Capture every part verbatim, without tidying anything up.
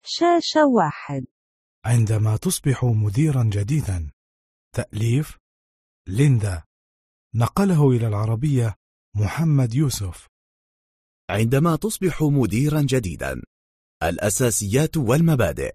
شاشة واحد. عندما تصبح مديرا جديدا. تأليف ليندا، نقله إلى العربية محمد يوسف. عندما تصبح مديرا جديدا. الأساسيات والمبادئ.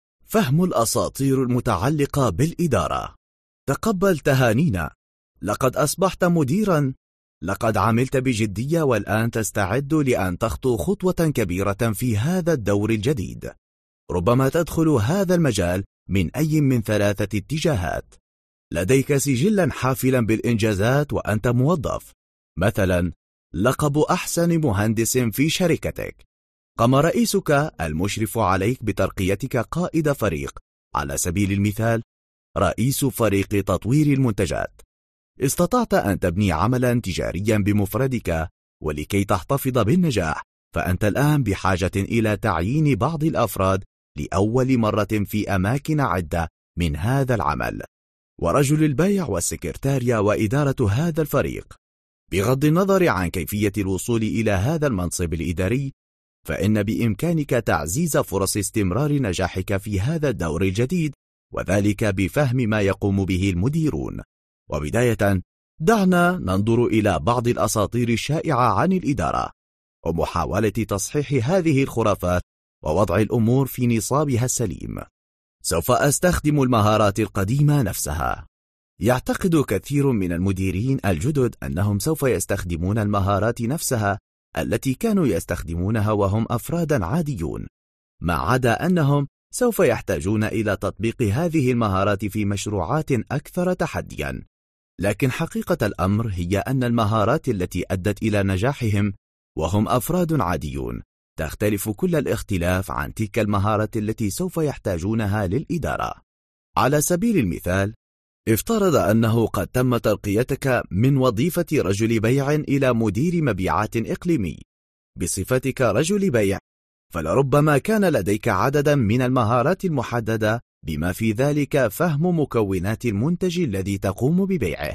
فهم الأساطير المتعلقة بالإدارة. تقبل تهانينا، لقد أصبحت مديرا. لقد عملت بجدية والآن تستعد لأن تخطو خطوة كبيرة في هذا الدور الجديد. ربما تدخل هذا المجال من أي من ثلاثة اتجاهات. لديك سجلا حافلا بالإنجازات وأنت موظف، مثلا لقب أحسن مهندس في شركتك. قام رئيسك المشرف عليك بترقيتك قائد فريق، على سبيل المثال رئيس فريق تطوير المنتجات. استطعت أن تبني عملا تجاريا بمفردك، ولكي تحتفظ بالنجاح فأنت الآن بحاجة إلى تعيين بعض الأفراد لأول مرة في أماكن عدة من هذا العمل، ورجل البيع والسكرتاريا وإدارة هذا الفريق. بغض النظر عن كيفية الوصول إلى هذا المنصب الإداري، فإن بإمكانك تعزيز فرص استمرار نجاحك في هذا الدور الجديد، وذلك بفهم ما يقوم به المديرون. وبداية دعنا ننظر إلى بعض الأساطير الشائعة عن الإدارة، ومحاولة تصحيح هذه الخرافات ووضع الأمور في نصابها السليم. سوف أستخدم المهارات القديمة نفسها. يعتقد كثير من المديرين الجدد أنهم سوف يستخدمون المهارات نفسها التي كانوا يستخدمونها وهم أفرادا عاديون، ما عدا أنهم سوف يحتاجون إلى تطبيق هذه المهارات في مشروعات أكثر تحديا. لكن حقيقة الأمر هي أن المهارات التي أدت إلى نجاحهم وهم أفراد عاديون تختلف كل الاختلاف عن تلك المهارات التي سوف يحتاجونها للإدارة. على سبيل المثال، افترض أنه قد تم ترقيتك من وظيفة رجل بيع إلى مدير مبيعات إقليمي. بصفتك رجل بيع، فلربما كان لديك عددا من المهارات المحددة، بما في ذلك فهم مكونات المنتج الذي تقوم ببيعه،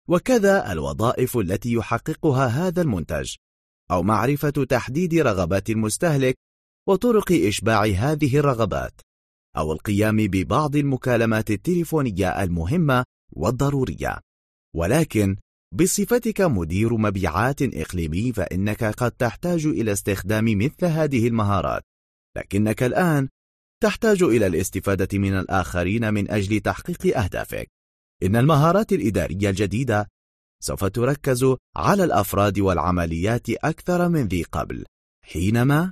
وكذا الوظائف التي يحققها هذا المنتج، أو معرفة تحديد رغبات المستهلك وطرق إشباع هذه الرغبات، أو القيام ببعض المكالمات التليفونية المهمة والضرورية. ولكن بصفتك مدير مبيعات إقليمي، فإنك قد تحتاج إلى استخدام مثل هذه المهارات، لكنك الآن تحتاج إلى الاستفادة من الآخرين من أجل تحقيق أهدافك. إن المهارات الإدارية الجديدة سوف تركز على الأفراد والعمليات أكثر من ذي قبل، حينما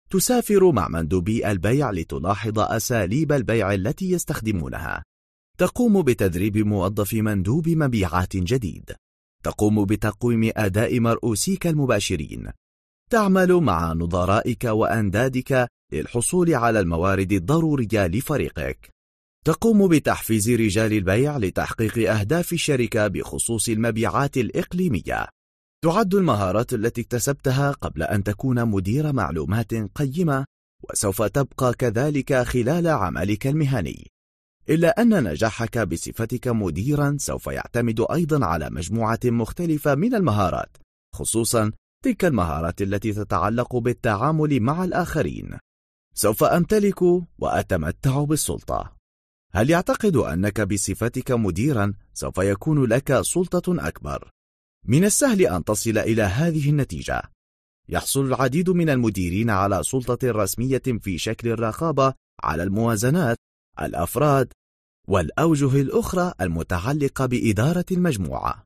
تسافر مع مندوبي البيع لتلاحظ أساليب البيع التي يستخدمونها. تقوم بتدريب موظف مندوب مبيعات جديد. تقوم بتقويم أداء مرؤوسيك المباشرين. تعمل مع نظرائك وأندادك للحصول على الموارد الضرورية لفريقك. تقوم بتحفيز رجال البيع لتحقيق أهداف الشركة بخصوص المبيعات الإقليمية. تعد المهارات التي اكتسبتها قبل أن تكون مدير معلومات قيمة، وسوف تبقى كذلك خلال عملك المهني. إلا أن نجاحك بصفتك مديرا سوف يعتمد أيضا على مجموعة مختلفة من المهارات، خصوصا تلك المهارات التي تتعلق بالتعامل مع الآخرين. سوف أمتلك وأتمتع بالسلطة. هل يعتقد أنك بصفتك مديرا سوف يكون لك سلطة أكبر؟ من السهل أن تصل إلى هذه النتيجة. يحصل العديد من المديرين على سلطة رسمية في شكل الرقابة على الموازنات، الأفراد، والأوجه الأخرى المتعلقة بإدارة المجموعة.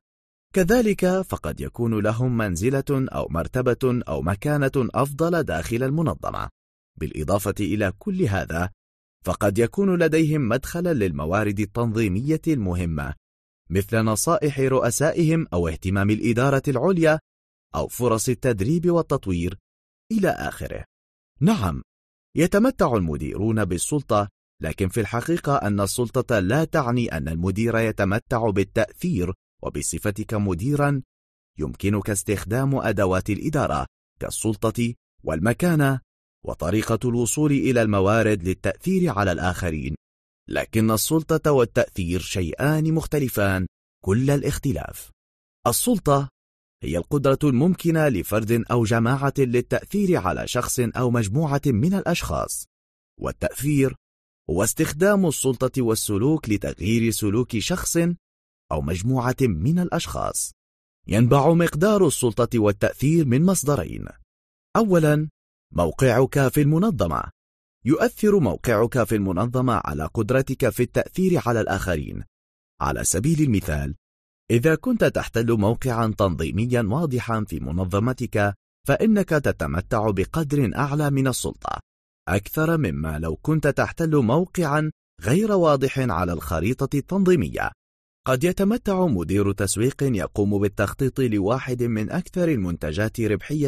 كذلك فقد يكون لهم منزلة أو مرتبة أو مكانة أفضل داخل المنظمة. بالإضافة إلى كل هذا، فقد يكون لديهم مدخلا للموارد التنظيمية المهمة، مثل نصائح رؤسائهم أو اهتمام الإدارة العليا أو فرص التدريب والتطوير إلى آخره. نعم، يتمتع المديرون بالسلطة، لكن في الحقيقة أن السلطة لا تعني أن المدير يتمتع بالتأثير. وبصفتك مديرا يمكنك استخدام أدوات الإدارة كالسلطة والمكانة وطريقة الوصول إلى الموارد للتأثير على الآخرين، لكن السلطة والتأثير شيئان مختلفان كل الاختلاف. السلطة هي القدرة الممكنة لفرد أو جماعة للتأثير على شخص أو مجموعة من الأشخاص. والتأثير هو استخدام السلطة والسلوك لتغيير سلوك شخص أو مجموعة من الأشخاص. ينبع مقدار السلطة والتأثير من مصدرين. أولا، موقعك في المنظمة. يؤثر موقعك في المنظمة على قدرتك في التأثير على الآخرين. على سبيل المثال، إذا كنت تحتل موقعا تنظيميا واضحا في منظمتك، فإنك تتمتع بقدر أعلى من السلطة، أكثر مما لو كنت تحتل موقعا غير واضح على الخريطة التنظيمية. قد يتمتع مدير تسويق يقوم بالتخطيط لواحد من أكثر المنتجات ربحية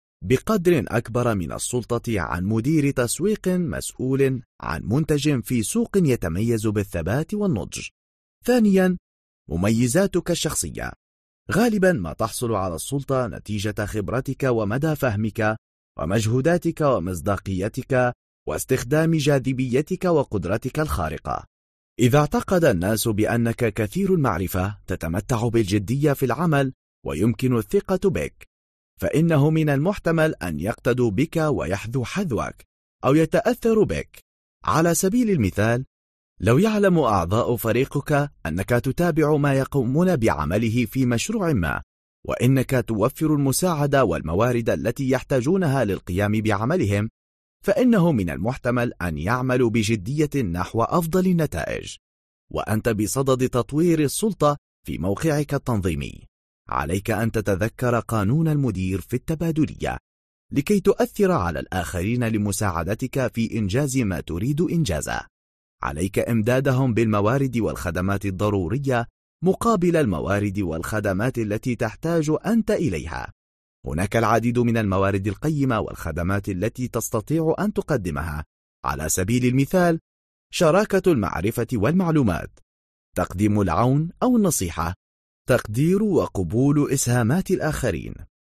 بقدر أكبر من السلطة عن مدير تسويق مسؤول عن منتج في سوق يتميز بالثبات والنضج. ثانيا، مميزاتك الشخصية. غالبا ما تحصل على السلطة نتيجة خبرتك ومدى فهمك ومجهوداتك ومصداقيتك واستخدام جاذبيتك وقدرتك الخارقة. إذا اعتقد الناس بأنك كثير المعرفة، تتمتع بالجدية في العمل ويمكن الثقة بك، فإنه من المحتمل أن يقتدوا بك ويحذو حذوك أو يتأثروا بك. على سبيل المثال، لو يعلم أعضاء فريقك أنك تتابع ما يقومون بعمله في مشروع ما، وإنك توفر المساعدة والموارد التي يحتاجونها للقيام بعملهم، فإنه من المحتمل أن يعملوا بجدية نحو أفضل النتائج. وأنت بصدد تطوير السلطة في موقعك التنظيمي، عليك أن تتذكر قانون المدير في التبادلية لكي تؤثر على الآخرين لمساعدتك في إنجاز ما تريد إنجازه. عليك إمدادهم بالموارد والخدمات الضرورية مقابل الموارد والخدمات التي تحتاج أنت إليها. هناك العديد من الموارد القيمة والخدمات التي تستطيع أن تقدمها. على سبيل المثال، شراكة المعرفة والمعلومات، تقديم العون أو النصيحة، تقدير وقبول إسهامات الآخرين.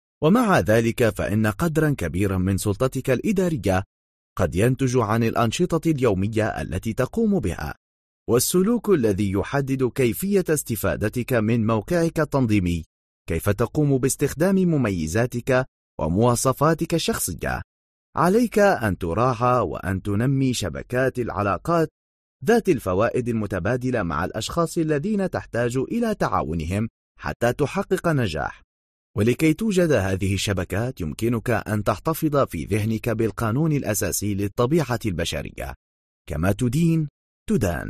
ومع ذلك فإن قدرا كبيرا من سلطتك الإدارية قد ينتج عن الأنشطة اليومية التي تقوم بها، والسلوك الذي يحدد كيفية استفادتك من موقعك التنظيمي، كيف تقوم باستخدام مميزاتك ومواصفاتك الشخصية. عليك أن تراعى وأن تنمي شبكات العلاقات ذات الفوائد المتبادلة مع الأشخاص الذين تحتاج إلى تعاونهم حتى تحقق نجاح. ولكي توجد هذه الشبكات، يمكنك أن تحتفظ في ذهنك بالقانون الأساسي للطبيعة البشرية: كما تدين تدان.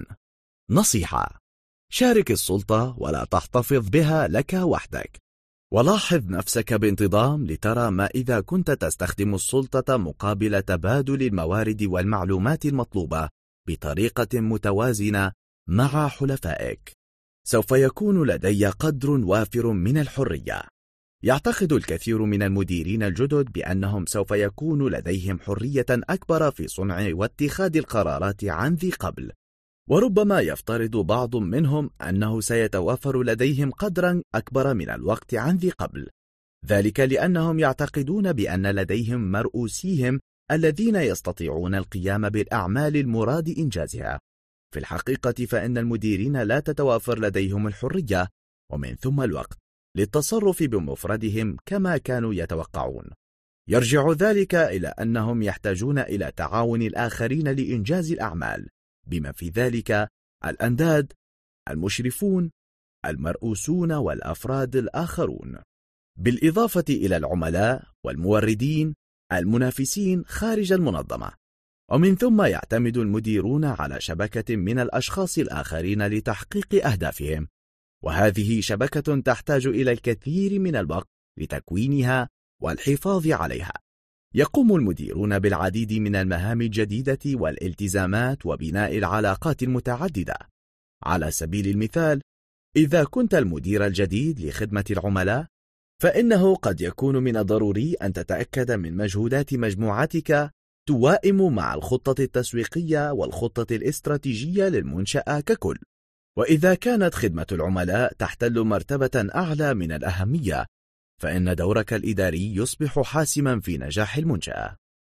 نصيحة: شارك السلطة ولا تحتفظ بها لك وحدك. ولاحظ نفسك بانتظام لترى ما إذا كنت تستخدم السلطة مقابل تبادل الموارد والمعلومات المطلوبة بطريقة متوازنة مع حلفائك. سوف يكون لدي قدر وافر من الحرية. يعتقد الكثير من المديرين الجدد بأنهم سوف يكون لديهم حرية أكبر في صنع واتخاذ القرارات عن ذي قبل، وربما يفترض بعض منهم أنه سيتوفر لديهم قدرا أكبر من الوقت عن ذي قبل، ذلك لأنهم يعتقدون بأن لديهم مرؤوسيهم الذين يستطيعون القيام بالأعمال المراد إنجازها. في الحقيقة فإن المديرين لا تتوافر لديهم الحرية ومن ثم الوقت للتصرف بمفردهم كما كانوا يتوقعون. يرجع ذلك إلى أنهم يحتاجون إلى تعاون الآخرين لإنجاز الأعمال، بما في ذلك الأنداد، المشرفون، المرؤوسون والأفراد الآخرون، بالإضافة إلى العملاء والموردين المنافسين خارج المنظمة. ومن ثم يعتمد المديرون على شبكة من الأشخاص الآخرين لتحقيق أهدافهم، وهذه شبكة تحتاج إلى الكثير من الوقت لتكوينها والحفاظ عليها. يقوم المديرون بالعديد من المهام الجديدة والالتزامات وبناء العلاقات المتعددة. على سبيل المثال، إذا كنت المدير الجديد لخدمة العملاء، فإنه قد يكون من الضروري أن تتأكد من مجهودات مجموعتك توائم مع الخطة التسويقية والخطة الاستراتيجية للمنشأة ككل. وإذا كانت خدمة العملاء تحتل مرتبة أعلى من الأهمية، فإن دورك الإداري يصبح حاسما في نجاح المنشأة.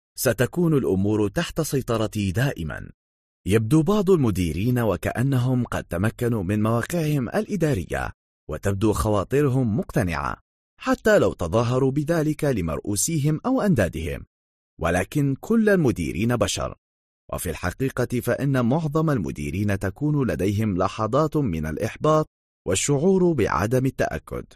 ستكون الأمور تحت سيطرتي دائما. يبدو بعض المديرين وكأنهم قد تمكنوا من مواقعهم الإدارية، وتبدو خواطرهم مقتنعة حتى لو تظاهروا بذلك لمرؤوسيهم أو أندادهم، ولكن كل المديرين بشر، وفي الحقيقة فإن معظم المديرين تكون لديهم لحظات من الإحباط والشعور بعدم التأكد.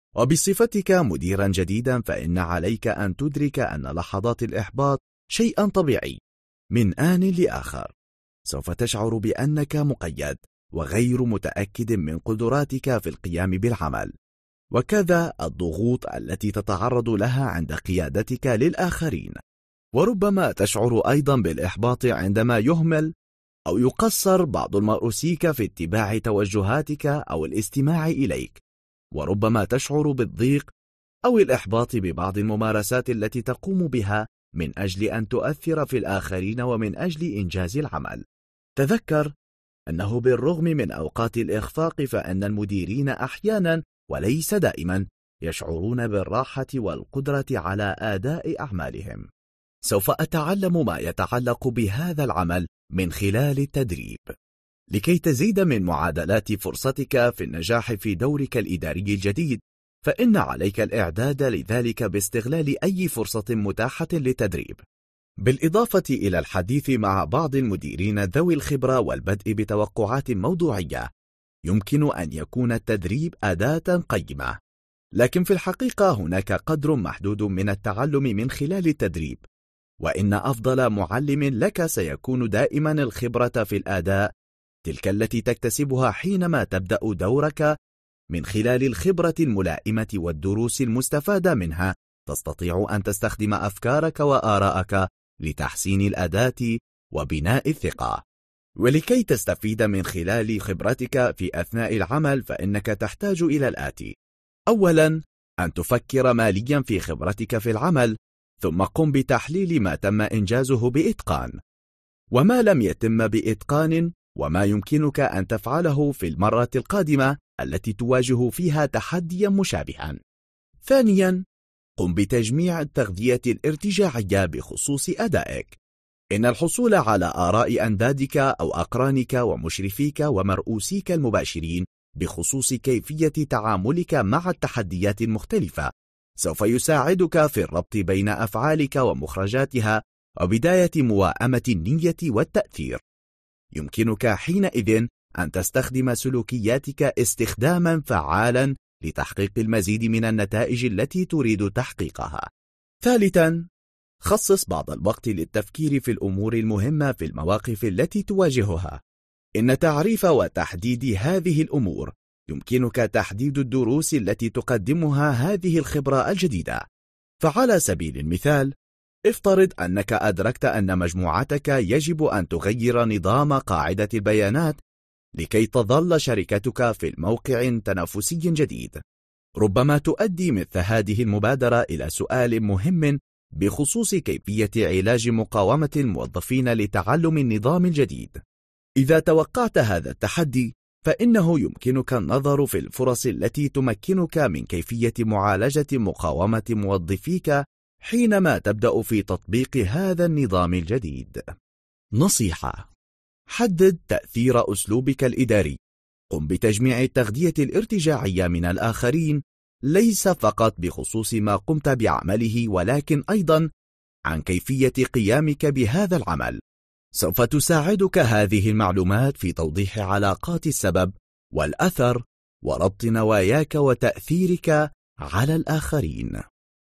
وبصفتك مديرا جديدا فإن عليك أن تدرك أن لحظات الإحباط شيئا طبيعي. من آن لآخر سوف تشعر بأنك مقيد وغير متأكد من قدراتك في القيام بالعمل، وكذا الضغوط التي تتعرض لها عند قيادتك للآخرين. وربما تشعر أيضا بالإحباط عندما يهمل أو يقصر بعض مرؤوسيك في اتباع توجهاتك أو الاستماع إليك، وربما تشعر بالضيق أو الإحباط ببعض الممارسات التي تقوم بها من أجل أن تؤثر في الآخرين ومن أجل إنجاز العمل. تذكر أنه بالرغم من أوقات الإخفاق فإن المديرين أحيانا وليس دائما يشعرون بالراحة والقدرة على أداء أعمالهم. سوف أتعلم ما يتعلق بهذا العمل من خلال التدريب. لكي تزيد من معادلات فرصتك في النجاح في دورك الإداري الجديد، فإن عليك الإعداد لذلك باستغلال أي فرصة متاحة للتدريب، بالإضافة إلى الحديث مع بعض المديرين ذوي الخبرة والبدء بتوقعات موضوعية. يمكن أن يكون التدريب أداة قيمة، لكن في الحقيقة هناك قدر محدود من التعلم من خلال التدريب، وإن أفضل معلم لك سيكون دائما الخبرة في الأداء، تلك التي تكتسبها حينما تبدأ دورك. من خلال الخبرة الملائمة والدروس المستفادة منها تستطيع أن تستخدم أفكارك وآراءك لتحسين الأداء وبناء الثقة. ولكي تستفيد من خلال خبرتك في أثناء العمل فإنك تحتاج إلى الآتي: أولا، أن تفكر ماليا في خبرتك في العمل، ثم قم بتحليل ما تم إنجازه بإتقان وما لم يتم بإتقان، وما يمكنك أن تفعله في المرة القادمة التي تواجه فيها تحديا مشابها. ثانيا، قم بتجميع التغذية الارتجاعية بخصوص أدائك. إن الحصول على آراء أندادك أو أقرانك ومشرفيك ومرؤوسيك المباشرين بخصوص كيفية تعاملك مع التحديات المختلفة سوف يساعدك في الربط بين أفعالك ومخرجاتها وبداية موائمة النية والتأثير. يمكنك حينئذ أن تستخدم سلوكياتك استخداما فعالا لتحقيق المزيد من النتائج التي تريد تحقيقها. ثالثا، خصص بعض الوقت للتفكير في الأمور المهمة في المواقف التي تواجهها. إن تعريف وتحديد هذه الأمور يمكنك تحديد الدروس التي تقدمها هذه الخبرة الجديدة. فعلى سبيل المثال، افترض أنك أدركت أن مجموعتك يجب أن تغير نظام قاعدة البيانات لكي تظل شركتك في الموقع تنافسي جديد. ربما تؤدي مثل هذه المبادرة إلى سؤال مهم بخصوص كيفية علاج مقاومة الموظفين لتعلم النظام الجديد. إذا توقعت هذا التحدي، فإنه يمكنك النظر في الفرص التي تمكنك من كيفية معالجة مقاومة موظفيك حينما تبدأ في تطبيق هذا النظام الجديد. نصيحة: حدد تأثير أسلوبك الإداري. قم بتجميع التغذية الارتجاعية من الآخرين، ليس فقط بخصوص ما قمت بعمله ولكن أيضا عن كيفية قيامك بهذا العمل. سوف تساعدك هذه المعلومات في توضيح علاقات السبب والأثر وربط نواياك وتأثيرك على الآخرين.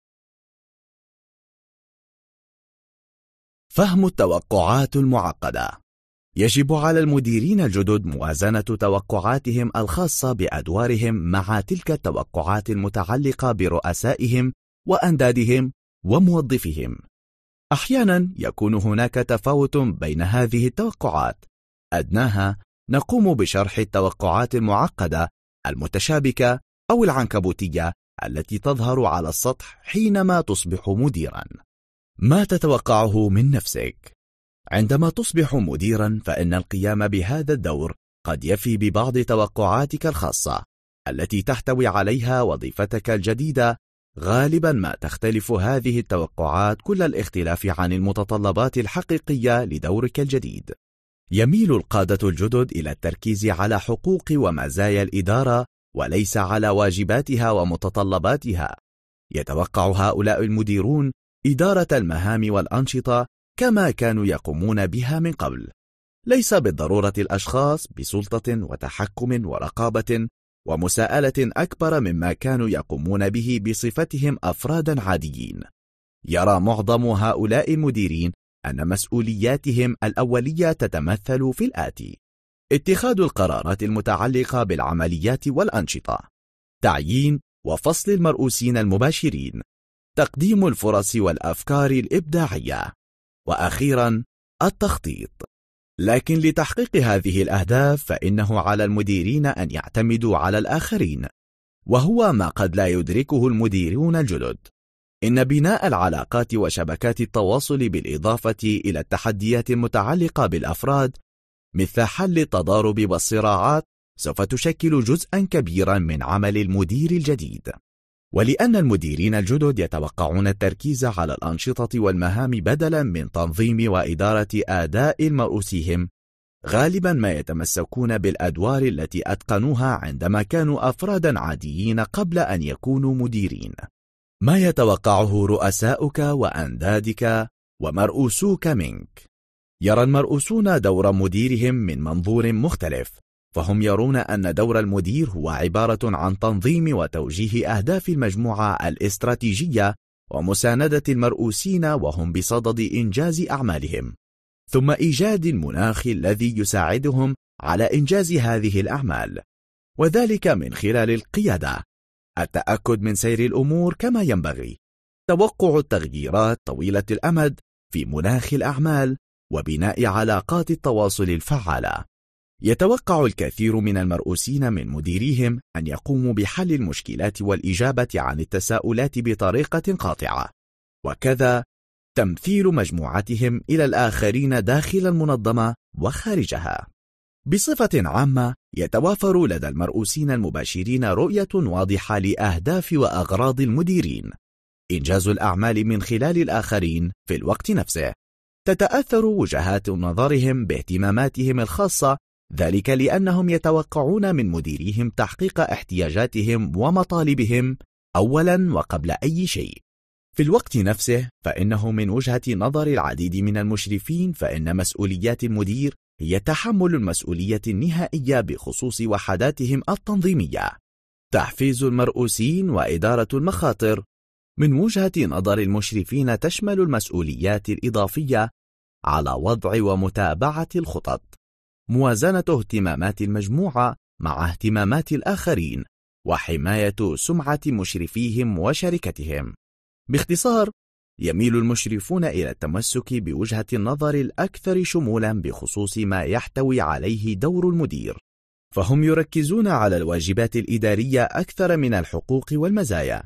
فهم التوقعات المعقدة. يجب على المديرين الجدد موازنة توقعاتهم الخاصة بأدوارهم مع تلك التوقعات المتعلقة برؤسائهم وأندادهم وموظفيهم. أحيانا يكون هناك تفاوت بين هذه التوقعات. أدناها، نقوم بشرح التوقعات المعقدة المتشابكة أو العنكبوتية التي تظهر على السطح حينما تصبح مديرا. ما تتوقعه من نفسك؟ عندما تصبح مديرا فإن القيام بهذا الدور قد يفي ببعض توقعاتك الخاصة التي تحتوي عليها وظيفتك الجديدة. غالبا ما تختلف هذه التوقعات كل الاختلاف عن المتطلبات الحقيقية لدورك الجديد. يميل القادة الجدد إلى التركيز على حقوق ومزايا الإدارة وليس على واجباتها ومتطلباتها. يتوقع هؤلاء المديرون إدارة المهام والأنشطة كما كانوا يقومون بها من قبل. ليس بالضرورة الأشخاص بسلطة وتحكم ورقابة ومساءلة أكبر مما كانوا يقومون به بصفتهم أفرادا عاديين. يرى معظم هؤلاء المديرين أن مسؤولياتهم الأولية تتمثل في الآتي: اتخاذ القرارات المتعلقة بالعمليات والأنشطة، تعيين وفصل المرؤوسين المباشرين، تقديم الفرص والأفكار الإبداعية، وأخيرا التخطيط. لكن لتحقيق هذه الأهداف فإنه على المديرين أن يعتمدوا على الآخرين، وهو ما قد لا يدركه المديرون الجدد. إن بناء العلاقات وشبكات التواصل بالإضافة إلى التحديات المتعلقة بالأفراد مثل حل التضارب والصراعات سوف تشكل جزءا كبيرا من عمل المدير الجديد. ولأن المديرين الجدد يتوقعون التركيز على الأنشطة والمهام بدلا من تنظيم وإدارة أداء مرؤوسيهم، غالبا ما يتمسكون بالأدوار التي أتقنوها عندما كانوا أفرادا عاديين قبل أن يكونوا مديرين. ما يتوقعه رؤساؤك وأندادك ومرؤوسوك منك. يرى المرؤوسون دور مديرهم من منظور مختلف، فهم يرون أن دور المدير هو عبارة عن تنظيم وتوجيه أهداف المجموعة الاستراتيجية ومساندة المرؤوسين وهم بصدد إنجاز أعمالهم، ثم إيجاد المناخ الذي يساعدهم على إنجاز هذه الأعمال، وذلك من خلال القيادة، التأكد من سير الأمور كما ينبغي، توقع التغييرات طويلة الأمد في مناخ الأعمال، وبناء علاقات التواصل الفعالة. يتوقع الكثير من المرؤوسين من مديريهم أن يقوموا بحل المشكلات والإجابة عن التساؤلات بطريقة قاطعة، وكذا تمثيل مجموعتهم إلى الآخرين داخل المنظمة وخارجها. بصفة عامة يتوافر لدى المرؤوسين المباشرين رؤية واضحة لأهداف وأغراض المديرين، إنجاز الأعمال من خلال الآخرين في الوقت نفسه. تتأثر وجهات نظرهم باهتماماتهم الخاصة، ذلك لأنهم يتوقعون من مديريهم تحقيق احتياجاتهم ومطالبهم أولا وقبل أي شيء. في الوقت نفسه فإنه من وجهة نظر العديد من المشرفين فإن مسؤوليات المدير هي تحمل المسؤولية النهائية بخصوص وحداتهم التنظيمية، تحفيز المرؤوسين وإدارة المخاطر. من وجهة نظر المشرفين تشمل المسؤوليات الإضافية على وضع ومتابعة الخطط، موازنة اهتمامات المجموعة مع اهتمامات الآخرين، وحماية سمعة مشرفيهم وشركتهم. باختصار، يميل المشرفون إلى التمسك بوجهة النظر الأكثر شمولا بخصوص ما يحتوي عليه دور المدير، فهم يركزون على الواجبات الإدارية أكثر من الحقوق والمزايا،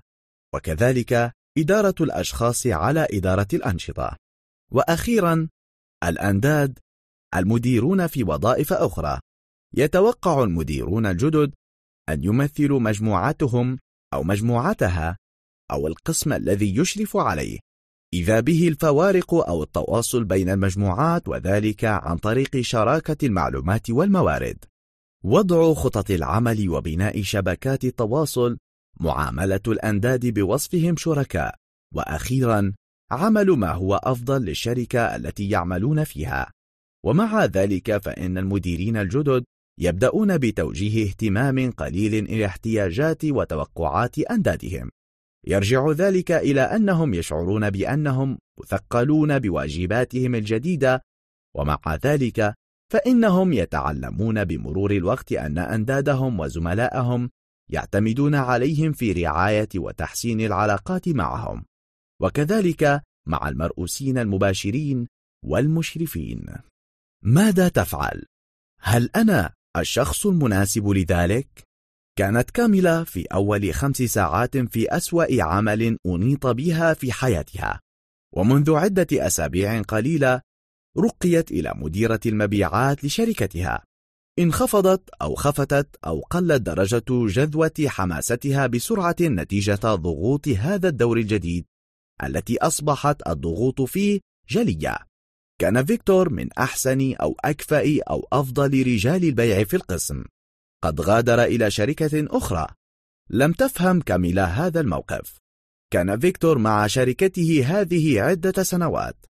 وكذلك إدارة الأشخاص على إدارة الأنشطة. وأخيرا الأنداد، المديرون في وظائف أخرى. يتوقع المديرون الجدد أن يمثلوا مجموعتهم أو مجموعتها أو القسم الذي يشرف عليه، إذا به الفوارق أو التواصل بين المجموعات، وذلك عن طريق شراكة المعلومات والموارد، وضع خطط العمل وبناء شبكات التواصل، معاملة الأنداد بوصفهم شركاء، وأخيرا عمل ما هو أفضل للشركة التي يعملون فيها. ومع ذلك فإن المديرين الجدد يبدأون بتوجيه اهتمام قليل إلى احتياجات وتوقعات أندادهم. يرجع ذلك إلى أنهم يشعرون بأنهم مثقلون بواجباتهم الجديدة، ومع ذلك فإنهم يتعلمون بمرور الوقت أن أندادهم وزملائهم يعتمدون عليهم في رعاية وتحسين العلاقات معهم، وكذلك مع المرؤوسين المباشرين والمشرفين. ماذا تفعل؟ هل أنا الشخص المناسب لذلك؟ كانت كاميلا في أول خمس ساعات في أسوأ عمل أنيط بها في حياتها، ومنذ عدة أسابيع قليلة رقيت إلى مديرة المبيعات لشركتها. انخفضت أو خفتت أو قلت درجة جذوة حماستها بسرعة نتيجة ضغوط هذا الدور الجديد التي أصبحت الضغوط فيه جلية. كان فيكتور من أحسن أو أكفأ أو أفضل رجال البيع في القسم، قد غادر إلى شركة أخرى. لم تفهم كاميلا هذا الموقف. كان فيكتور مع شركته هذه عدة سنوات،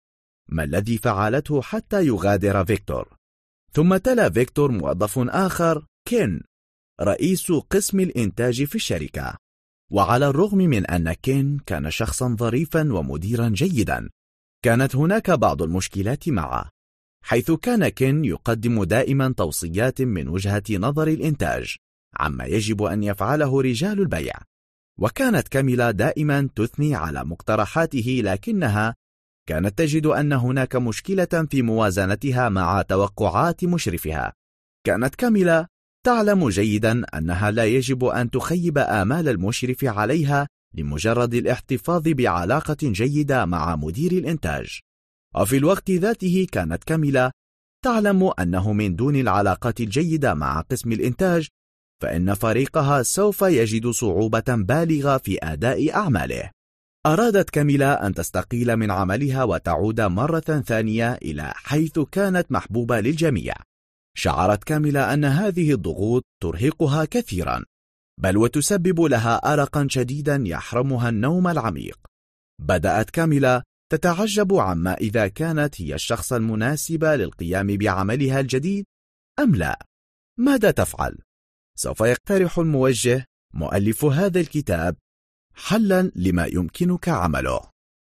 ما الذي فعلته حتى يغادر فيكتور. ثم تلا فيكتور موظف آخر، كين، رئيس قسم الإنتاج في الشركة. وعلى الرغم من أن كين كان شخصا ظريفا ومديرا جيدا، كانت هناك بعض المشكلات معه، حيث كان كين يقدم دائما توصيات من وجهة نظر الإنتاج عما يجب أن يفعله رجال البيع، وكانت كاميلا دائما تثني على مقترحاته، لكنها كانت تجد أن هناك مشكلة في موازنتها مع توقعات مشرفها. كانت كاميلا تعلم جيدا أنها لا يجب أن تخيب آمال المشرف عليها لمجرد الاحتفاظ بعلاقة جيدة مع مدير الإنتاج، وفي الوقت ذاته كانت كاميلا تعلم أنه من دون العلاقات الجيدة مع قسم الإنتاج فإن فريقها سوف يجد صعوبة بالغة في أداء أعماله. أرادت كاميلا أن تستقيل من عملها وتعود مرة ثانية إلى حيث كانت محبوبة للجميع. شعرت كاميلا أن هذه الضغوط ترهقها كثيرا، بل وتسبب لها أرقا شديدا يحرمها النوم العميق. بدأت كاميلا تتعجب عما إذا كانت هي الشخص المناسب للقيام بعملها الجديد أم لا. ماذا تفعل؟ سوف يقترح الموجه مؤلف هذا الكتاب حلا لما يمكنك عمله.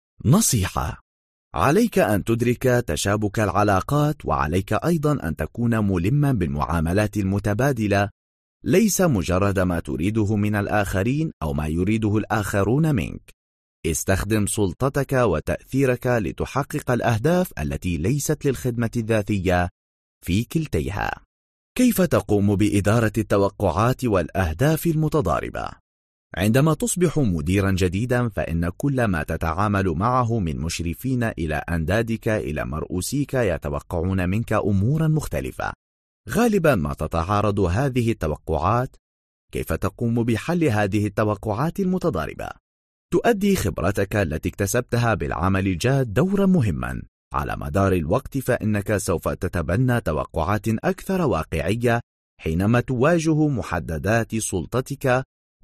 نصيحة: عليك أن تدرك تشابك العلاقات، وعليك أيضا أن تكون ملما بالمعاملات المتبادلة، ليس مجرد ما تريده من الآخرين أو ما يريده الآخرون منك. استخدم سلطتك وتأثيرك لتحقق الأهداف التي ليست للخدمة الذاتية في كلتيها. كيف تقوم بإدارة التوقعات والأهداف المتضاربة؟ عندما تصبح مديرا جديدا فإن كل ما تتعامل معه من مشرفين إلى أندادك إلى مرؤوسيك يتوقعون منك أمورا مختلفة. غالبا ما تتعارض هذه التوقعات. كيف تقوم بحل هذه التوقعات المتضاربة؟ تؤدي خبرتك التي اكتسبتها بالعمل الجاد دورا مهما على مدار الوقت، فإنك سوف تتبنى توقعات أكثر واقعية حينما تواجه محددات سلطتك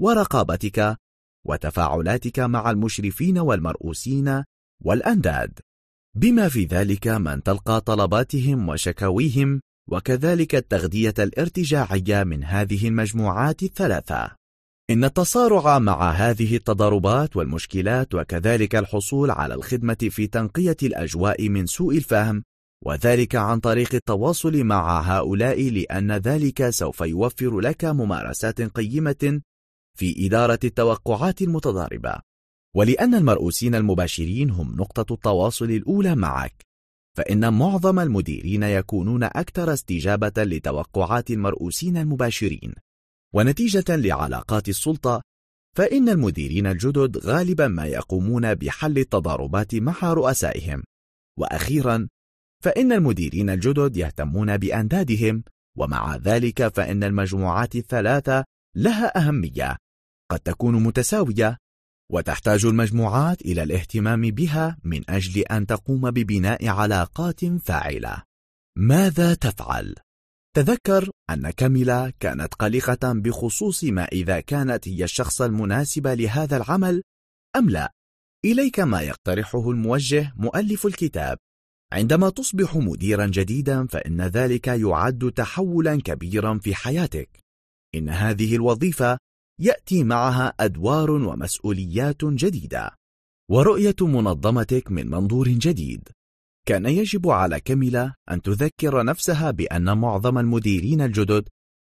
ورقابتك وتفاعلاتك مع المشرفين والمرؤوسين والأنداد، بما في ذلك من تلقى طلباتهم وشكاويهم، وكذلك التغذية الارتجاعية من هذه المجموعات الثلاثة. إن التصارع مع هذه التضاربات والمشكلات، وكذلك الحصول على الخدمة في تنقية الأجواء من سوء الفهم، وذلك عن طريق التواصل مع هؤلاء، لأن ذلك سوف يوفر لك ممارسات قيمة في إدارة التوقعات المتضاربة. ولأن المرؤوسين المباشرين هم نقطة التواصل الأولى معك، فإن معظم المديرين يكونون أكثر استجابة لتوقعات المرؤوسين المباشرين. ونتيجة لعلاقات السلطة، فإن المديرين الجدد غالبا ما يقومون بحل التضاربات مع رؤسائهم. وأخيرا، فإن المديرين الجدد يهتمون بأندادهم، ومع ذلك فإن المجموعات الثلاثة لها أهمية قد تكون متساوية، وتحتاج المجموعات إلى الاهتمام بها من أجل أن تقوم ببناء علاقات فاعلة. ماذا تفعل؟ تذكر أن كاميلا كانت قلقة بخصوص ما إذا كانت هي الشخص المناسب لهذا العمل أم لا. إليك ما يقترحه الموجه مؤلف الكتاب. عندما تصبح مديرا جديدا فإن ذلك يعد تحولا كبيرا في حياتك. إن هذه الوظيفة يأتي معها أدوار ومسؤوليات جديدة ورؤية منظمتك من منظور جديد. كان يجب على كاميلا أن تذكر نفسها بأن معظم المديرين الجدد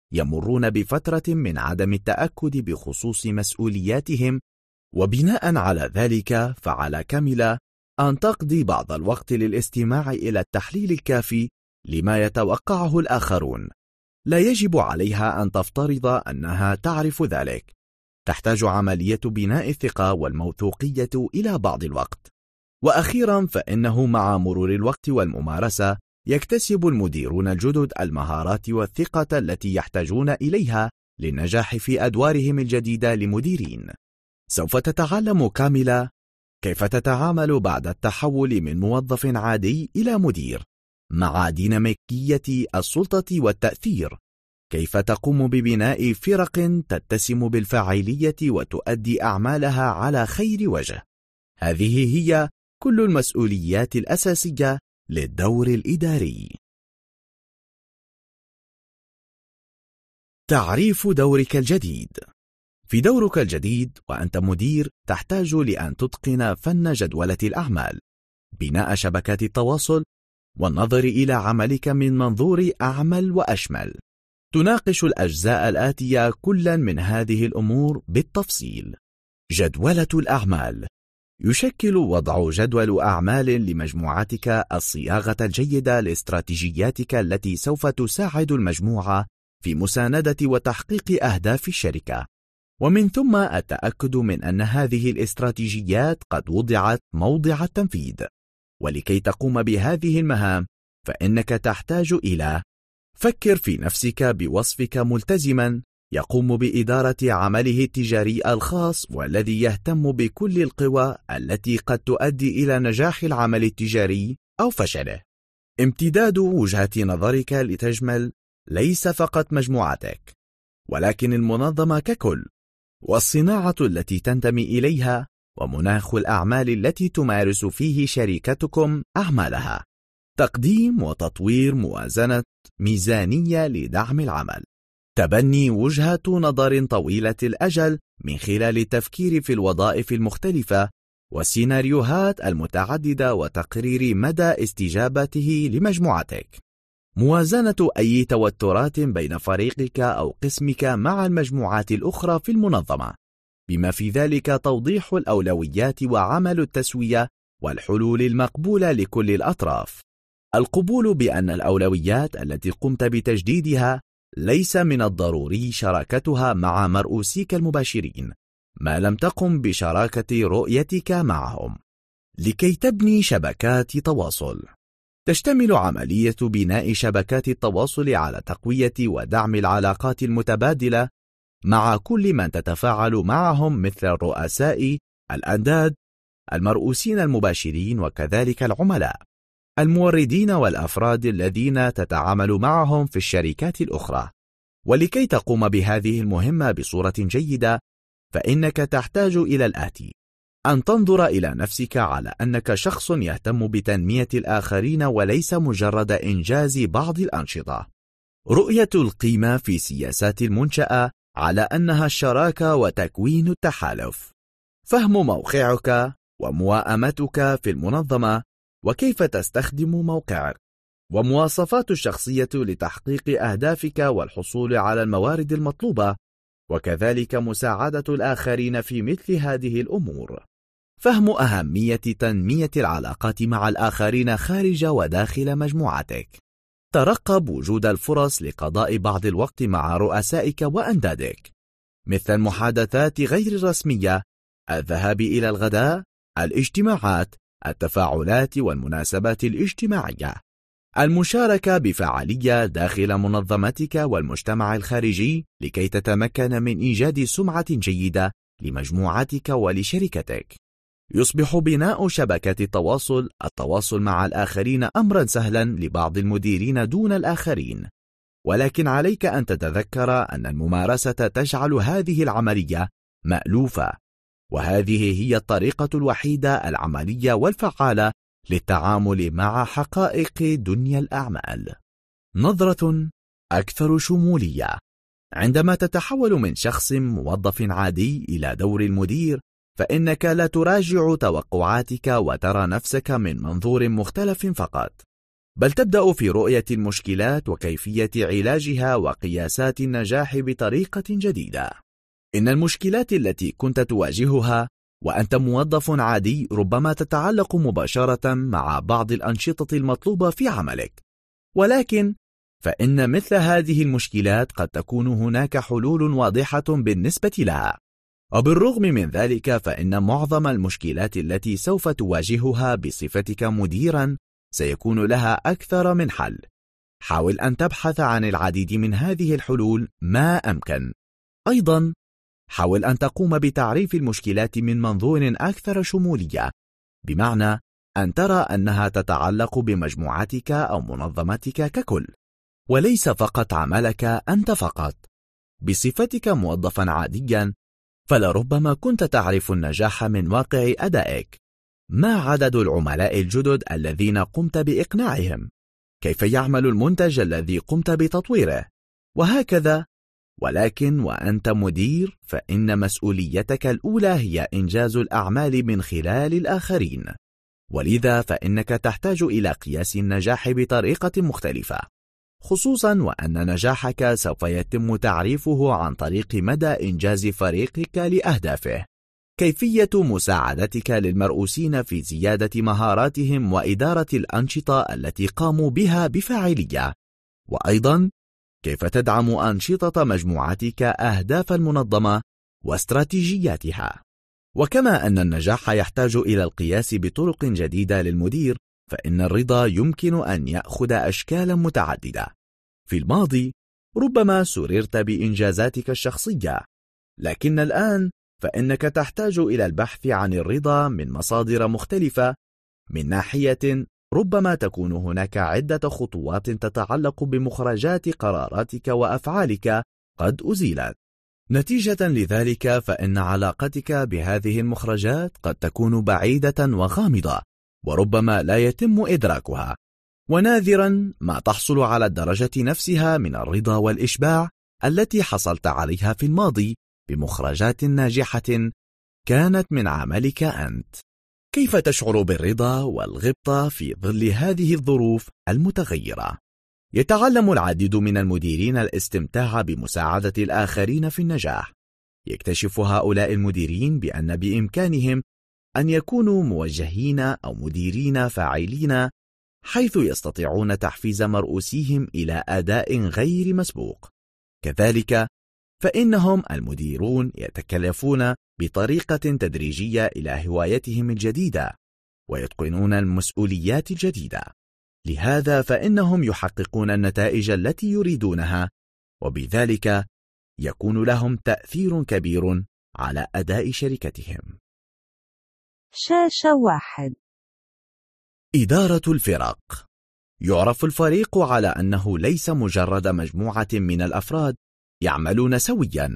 يمرون بفترة من عدم التأكد بخصوص مسؤولياتهم، وبناء على ذلك فعلى كاميلا أن تقضي بعض الوقت للاستماع إلى التحليل الكافي لما يتوقعه الآخرون. لا يجب عليها أن تفترض أنها تعرف ذلك. تحتاج عملية بناء الثقة والموثوقية إلى بعض الوقت. وأخيرا، فإنه مع مرور الوقت والممارسة يكتسب المديرون الجدد المهارات والثقة التي يحتاجون إليها للنجاح في أدوارهم الجديدة لمديرين. سوف تتعلم كاميلا كيف تتعامل بعد التحول من موظف عادي إلى مدير مع ديناميكية السلطة والتأثير، كيف تقوم ببناء فرق تتسم بالفاعلية وتؤدي أعمالها على خير وجه. هذه هي كل المسؤوليات الأساسية للدور الإداري. تعريف دورك الجديد. في دورك الجديد وأنت مدير تحتاج لأن تتقن فن جدولة الأعمال، بناء شبكات التواصل، والنظر إلى عملك من منظور أعمل وأشمل. تناقش الأجزاء الآتية كلا من هذه الأمور بالتفصيل. جدولة الأعمال. يشكل وضع جدول أعمال لمجموعتك الصياغة الجيدة لاستراتيجياتك التي سوف تساعد المجموعة في مساندة وتحقيق أهداف الشركة، ومن ثم التأكد من أن هذه الاستراتيجيات قد وضعت موضع التنفيذ. ولكي تقوم بهذه المهام فإنك تحتاج إلى: فكر في نفسك بوصفك ملتزما يقوم بإدارة عمله التجاري الخاص والذي يهتم بكل القوى التي قد تؤدي إلى نجاح العمل التجاري أو فشله. امتداد وجهة نظرك لتشمل ليس فقط مجموعتك ولكن المنظمة ككل، والصناعة التي تنتمي إليها، ومناخ الأعمال التي تمارس فيه شركتكم أعمالها. تقديم وتطوير موازنة ميزانية لدعم العمل. تبني وجهة نظر طويلة الأجل من خلال التفكير في الوظائف المختلفة والسيناريوهات المتعددة وتقرير مدى استجابته لمجموعتك. موازنة أي توترات بين فريقك أو قسمك مع المجموعات الأخرى في المنظمة، بما في ذلك توضيح الأولويات وعمل التسوية والحلول المقبولة لكل الأطراف. القبول بأن الأولويات التي قمت بتجديدها ليس من الضروري شراكتها مع مرؤوسيك المباشرين ما لم تقم بشراكة رؤيتك معهم. لكي تبني شبكات تواصل. تشتمل عملية بناء شبكات التواصل على تقوية ودعم العلاقات المتبادلة مع كل من تتفاعل معهم، مثل الرؤساء، الأنداد، المرؤوسين المباشرين، وكذلك العملاء، الموردين، والأفراد الذين تتعامل معهم في الشركات الأخرى. ولكي تقوم بهذه المهمة بصورة جيدة فإنك تحتاج إلى الآتي: أن تنظر إلى نفسك على أنك شخص يهتم بتنمية الآخرين وليس مجرد إنجاز بعض الأنشطة. رؤية القيمة في سياسات المنشأة على أنها الشراكة وتكوين التحالف. فهم موقعك ومواءمتك في المنظمة وكيف تستخدم موقعك، ومواصفات الشخصية لتحقيق أهدافك والحصول على الموارد المطلوبة، وكذلك مساعدة الآخرين في مثل هذه الأمور. فهم أهمية تنمية العلاقات مع الآخرين خارج وداخل مجموعتك. ترقب وجود الفرص لقضاء بعض الوقت مع رؤسائك وأندادك، مثل المحادثات غير الرسمية، الذهاب إلى الغداء، الاجتماعات، التفاعلات والمناسبات الاجتماعية. المشاركة بفعالية داخل منظمتك والمجتمع الخارجي لكي تتمكن من إيجاد سمعة جيدة لمجموعتك ولشركتك. يصبح بناء شبكات التواصل التواصل مع الآخرين أمرا سهلا لبعض المديرين دون الآخرين، ولكن عليك أن تتذكر أن الممارسة تجعل هذه العملية مألوفة، وهذه هي الطريقة الوحيدة العملية والفعالة للتعامل مع حقائق دنيا الأعمال. نظرة أكثر شمولية. عندما تتحول من شخص موظف عادي إلى دور المدير فإنك لا تراجع توقعاتك وترى نفسك من منظور مختلف فقط، بل تبدأ في رؤية المشكلات وكيفية علاجها وقياسات النجاح بطريقة جديدة. إن المشكلات التي كنت تواجهها وأنت موظف عادي ربما تتعلق مباشرة مع بعض الأنشطة المطلوبة في عملك، ولكن فإن مثل هذه المشكلات قد تكون هناك حلول واضحة بالنسبة لها. وبالرغم من ذلك فإن معظم المشكلات التي سوف تواجهها بصفتك مديرا سيكون لها أكثر من حل. حاول أن تبحث عن العديد من هذه الحلول ما أمكن. أيضا حاول أن تقوم بتعريف المشكلات من منظور أكثر شمولية، بمعنى أن ترى أنها تتعلق بمجموعتك أو منظمتك ككل، وليس فقط عملك أنت فقط. بصفتك موظفا عاديا فلربما كنت تعرف النجاح من واقع أدائك، ما عدد العملاء الجدد الذين قمت بإقناعهم؟ كيف يعمل المنتج الذي قمت بتطويره؟ وهكذا. ولكن وأنت مدير فإن مسؤوليتك الأولى هي إنجاز الأعمال من خلال الآخرين، ولذا فإنك تحتاج إلى قياس النجاح بطريقة مختلفة، خصوصا وأن نجاحك سوف يتم تعريفه عن طريق مدى إنجاز فريقك لأهدافه، كيفية مساعدتك للمرؤوسين في زيادة مهاراتهم وإدارة الأنشطة التي قاموا بها بفاعلية، وأيضا كيف تدعم أنشطة مجموعتك أهداف المنظمة واستراتيجياتها. وكما أن النجاح يحتاج إلى القياس بطرق جديدة للمدير، فإن الرضا يمكن أن يأخذ أشكالا متعددة. في الماضي ربما سررت بإنجازاتك الشخصية، لكن الآن فإنك تحتاج إلى البحث عن الرضا من مصادر مختلفة. من ناحية ربما تكون هناك عدة خطوات تتعلق بمخرجات قراراتك وأفعالك قد أزيلت. نتيجة لذلك فإن علاقتك بهذه المخرجات قد تكون بعيدة وغامضة، وربما لا يتم إدراكها، ونادرا ما تحصل على الدرجة نفسها من الرضا والإشباع التي حصلت عليها في الماضي بمخرجات ناجحة كانت من عملك أنت. كيف تشعر بالرضا والغبطة في ظل هذه الظروف المتغيرة؟ يتعلم العديد من المديرين الاستمتاع بمساعدة الآخرين في النجاح. يكتشف هؤلاء المديرين بأن بإمكانهم أن يكونوا موجهين أو مديرين فاعلين، حيث يستطيعون تحفيز مرؤوسيهم إلى أداء غير مسبوق. كذلك فإنهم المديرون يتكلفون بطريقة تدريجية إلى هوايتهم الجديدة، ويتقنون المسؤوليات الجديدة. لهذا فإنهم يحققون النتائج التي يريدونها، وبذلك يكون لهم تأثير كبير على أداء شركتهم. شاشة واحد. إدارة الفرق. يعرف الفريق على أنه ليس مجرد مجموعة من الأفراد يعملون سويا،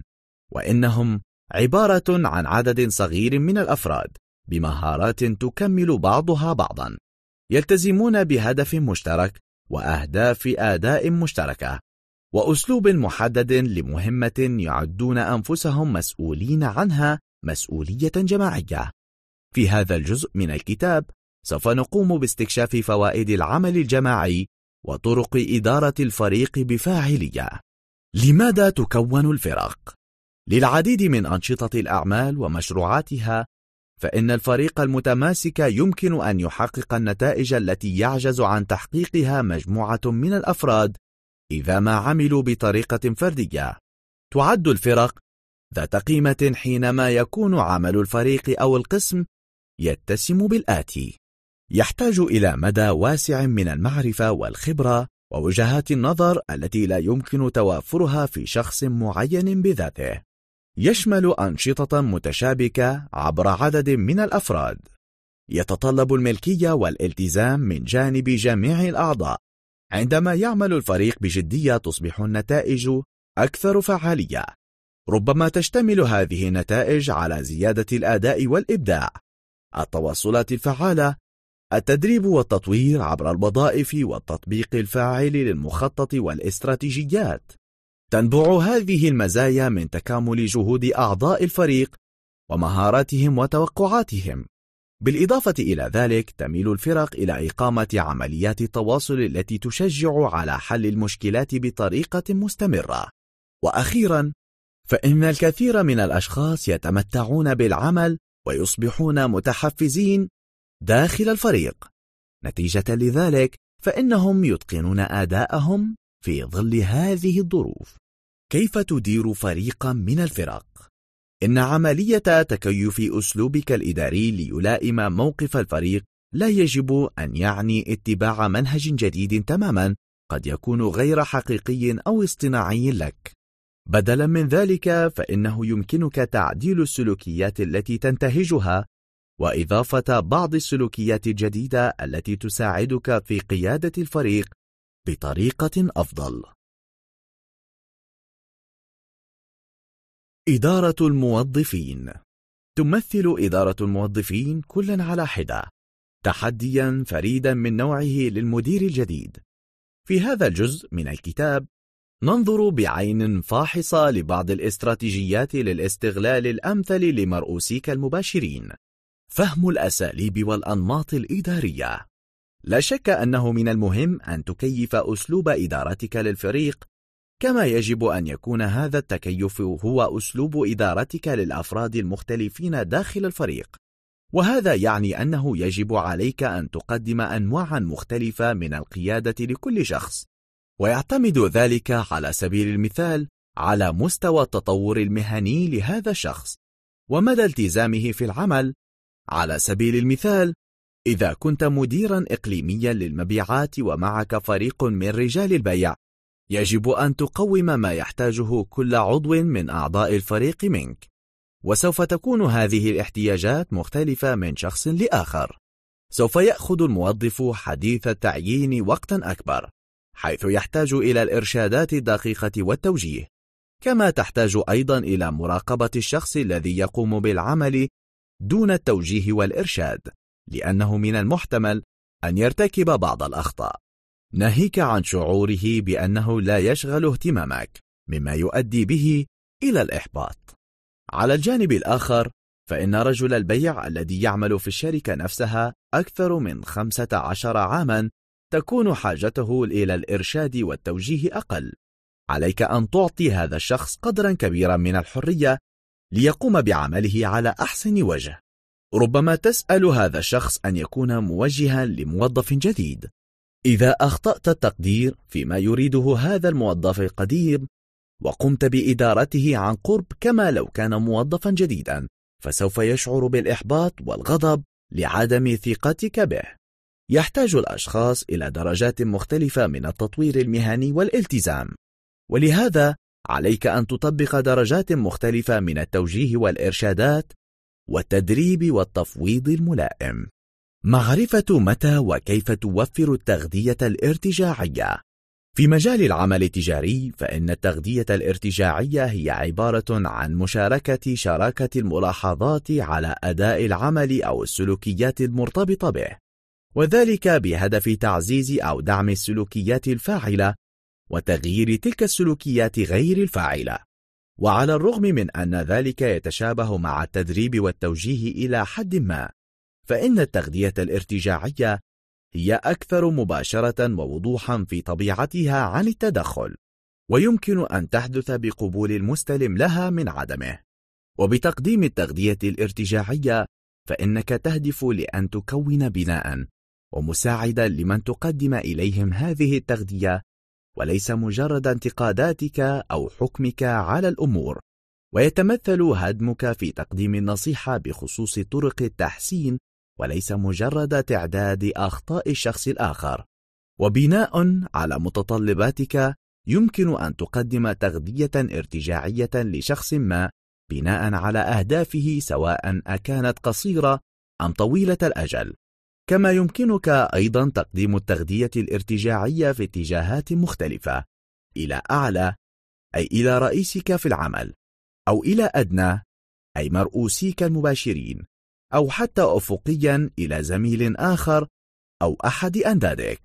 وإنهم عبارة عن عدد صغير من الأفراد بمهارات تكمل بعضها بعضا، يلتزمون بهدف مشترك وأهداف أداء مشتركة وأسلوب محدد لمهمة يعدون أنفسهم مسؤولين عنها مسؤولية جماعية. في هذا الجزء من الكتاب سوف نقوم باستكشاف فوائد العمل الجماعي وطرق إدارة الفريق بفاعلية. لماذا تكون الفرق؟ للعديد من أنشطة الأعمال ومشروعاتها، فإن الفريق المتماسك يمكن أن يحقق النتائج التي يعجز عن تحقيقها مجموعة من الأفراد إذا ما عملوا بطريقة فردية. تعد الفرق ذات قيمة حينما يكون عمل الفريق أو القسم يتسم بالآتي: يحتاج إلى مدى واسع من المعرفة والخبرة ووجهات النظر التي لا يمكن توافرها في شخص معين بذاته. يشمل أنشطة متشابكة عبر عدد من الأفراد. يتطلب الملكية والالتزام من جانب جميع الأعضاء. عندما يعمل الفريق بجدية تصبح النتائج أكثر فعالية. ربما تشتمل هذه النتائج على زيادة الأداء والإبداع، التواصلات الفعالة، التدريب والتطوير عبر الوظائف والتطبيق الفاعل للمخطط والاستراتيجيات. تنبع هذه المزايا من تكامل جهود أعضاء الفريق ومهاراتهم وتوقعاتهم. بالإضافة إلى ذلك تميل الفرق إلى إقامة عمليات التواصل التي تشجع على حل المشكلات بطريقة مستمرة. وأخيرا فإن الكثير من الأشخاص يتمتعون بالعمل ويصبحون متحفزين داخل الفريق. نتيجة لذلك فإنهم يتقنون أداءهم في ظل هذه الظروف. كيف تدير فريقا من الفرق؟ إن عملية تكيف أسلوبك الإداري ليلائم موقف الفريق لا يجب أن يعني اتباع منهج جديد تماما قد يكون غير حقيقي أو اصطناعي لك. بدلا من ذلك فإنه يمكنك تعديل السلوكيات التي تنتهجها وإضافة بعض السلوكيات الجديدة التي تساعدك في قيادة الفريق بطريقة أفضل. إدارة الموظفين. تمثل إدارة الموظفين كلا على حدة تحديا فريدا من نوعه للمدير الجديد. في هذا الجزء من الكتاب ننظر بعين فاحصة لبعض الاستراتيجيات للاستغلال الأمثل لمرؤوسيك المباشرين. فهم الأساليب والأنماط الإدارية. لا شك أنه من المهم أن تكيف أسلوب إدارتك للفريق، كما يجب أن يكون هذا التكيف هو أسلوب إدارتك للأفراد المختلفين داخل الفريق. وهذا يعني أنه يجب عليك أن تقدم أنواعا مختلفة من القيادة لكل شخص، ويعتمد ذلك على سبيل المثال على مستوى التطور المهني لهذا الشخص ومدى التزامه في العمل. على سبيل المثال، إذا كنت مديرا إقليميا للمبيعات ومعك فريق من رجال البيع، يجب أن تقوم ما يحتاجه كل عضو من أعضاء الفريق منك، وسوف تكون هذه الاحتياجات مختلفة من شخص لآخر. سوف يأخذ الموظف حديث التعيين وقتا أكبر، حيث يحتاج إلى الإرشادات الدقيقة والتوجيه، كما تحتاج أيضا إلى مراقبة الشخص الذي يقوم بالعمل دون التوجيه والإرشاد، لأنه من المحتمل أن يرتكب بعض الأخطاء، ناهيك عن شعوره بأنه لا يشغل اهتمامك، مما يؤدي به إلى الإحباط. على الجانب الآخر، فإن رجل البيع الذي يعمل في الشركة نفسها أكثر من خمسة عشر عاما تكون حاجته إلى الإرشاد والتوجيه أقل. عليك أن تعطي هذا الشخص قدرا كبيرا من الحرية ليقوم بعمله على أحسن وجه. ربما تسأل هذا الشخص أن يكون موجها لموظف جديد. إذا أخطأت التقدير فيما يريده هذا الموظف القديم وقمت بإدارته عن قرب كما لو كان موظفا جديدا، فسوف يشعر بالإحباط والغضب لعدم ثقتك به. يحتاج الأشخاص إلى درجات مختلفة من التطوير المهني والالتزام، ولهذا عليك أن تطبق درجات مختلفة من التوجيه والإرشادات والتدريب والتفويض الملائم. معرفة متى وكيف توفر التغذية الارتجاعية. في مجال العمل التجاري، فإن التغذية الارتجاعية هي عبارة عن مشاركة شراكة الملاحظات على أداء العمل أو السلوكيات المرتبطة به، وذلك بهدف تعزيز أو دعم السلوكيات الفاعلة وتغيير تلك السلوكيات غير الفاعلة. وعلى الرغم من أن ذلك يتشابه مع التدريب والتوجيه إلى حد ما، فإن التغذية الارتجاعية هي أكثر مباشرة ووضوحا في طبيعتها عن التدخل، ويمكن أن تحدث بقبول المستلم لها من عدمه. وبتقديم التغذية الارتجاعية فإنك تهدف لأن تكون بناء ومساعدا لمن تقدم إليهم هذه التغذية، وليس مجرد انتقاداتك أو حكمك على الأمور. ويتمثل هدمك في تقديم النصيحة بخصوص طرق التحسين، وليس مجرد تعداد أخطاء الشخص الآخر. وبناء على متطلباتك يمكن أن تقدم تغذية ارتجاعية لشخص ما بناء على أهدافه، سواء أكانت قصيرة أم طويلة الأجل. كما يمكنك أيضا تقديم التغذية الارتجاعية في اتجاهات مختلفة، إلى أعلى أي إلى رئيسك في العمل، أو إلى أدنى أي مرؤوسيك المباشرين، أو حتى أفقيا إلى زميل آخر أو أحد أندادك.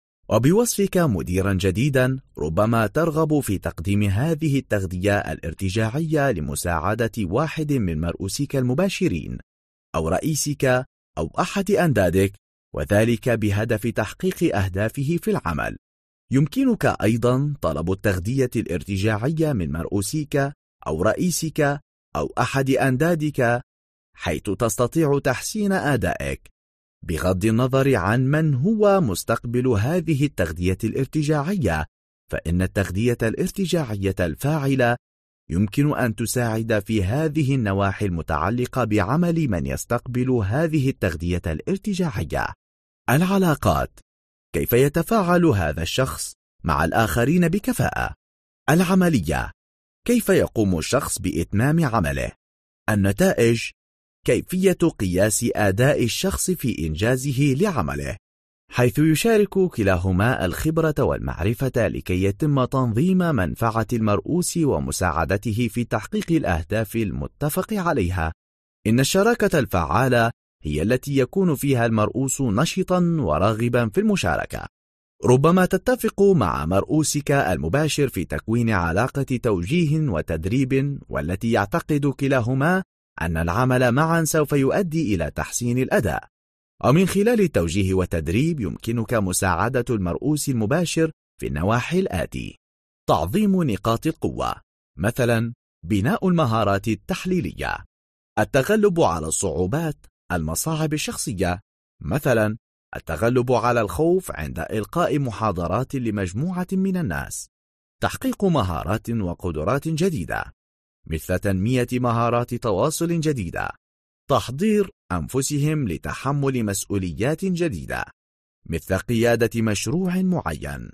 وبوصفك مديرا جديدا ربما ترغب في تقديم هذه التغذية الارتجاعية لمساعدة واحد من مرؤوسيك المباشرين أو رئيسك أو أحد أندادك، وذلك بهدف تحقيق أهدافه في العمل. يمكنك أيضا طلب التغذية الارتجاعية من مرؤوسيك أو رئيسك أو أحد أندادك، حيث تستطيع تحسين أدائك بغض النظر عن من هو مستقبل هذه التغذية الارتجاعية. فإن التغذية الارتجاعية الفاعلة يمكن أن تساعد في هذه النواحي المتعلقة بعمل من يستقبل هذه التغذية الارتجاعية. العلاقات: كيف يتفاعل هذا الشخص مع الآخرين بكفاءة؟ العملية: كيف يقوم الشخص بإتمام عمله؟ النتائج: كيفية قياس أداء الشخص في إنجازه لعمله، حيث يشارك كلاهما الخبرة والمعرفة لكي يتم تنظيم منفعة المرؤوس ومساعدته في تحقيق الأهداف المتفق عليها. إن الشراكة الفعالة هي التي يكون فيها المرؤوس نشطا وراغبا في المشاركة. ربما تتفق مع مرؤوسك المباشر في تكوين علاقة توجيه وتدريب، والتي يعتقد كلاهما أن العمل معا سوف يؤدي إلى تحسين الأداء. ومن خلال التوجيه والتدريب يمكنك مساعدة المرؤوس المباشر في النواحي الآتي: تعظيم نقاط القوة، مثلا بناء المهارات التحليلية، التغلب على الصعوبات، المصاعب الشخصية، مثلا التغلب على الخوف عند إلقاء محاضرات لمجموعة من الناس، تحقيق مهارات وقدرات جديدة مثل تنمية مهارات تواصل جديدة، تحضير أنفسهم لتحمل مسؤوليات جديدة مثل قيادة مشروع معين،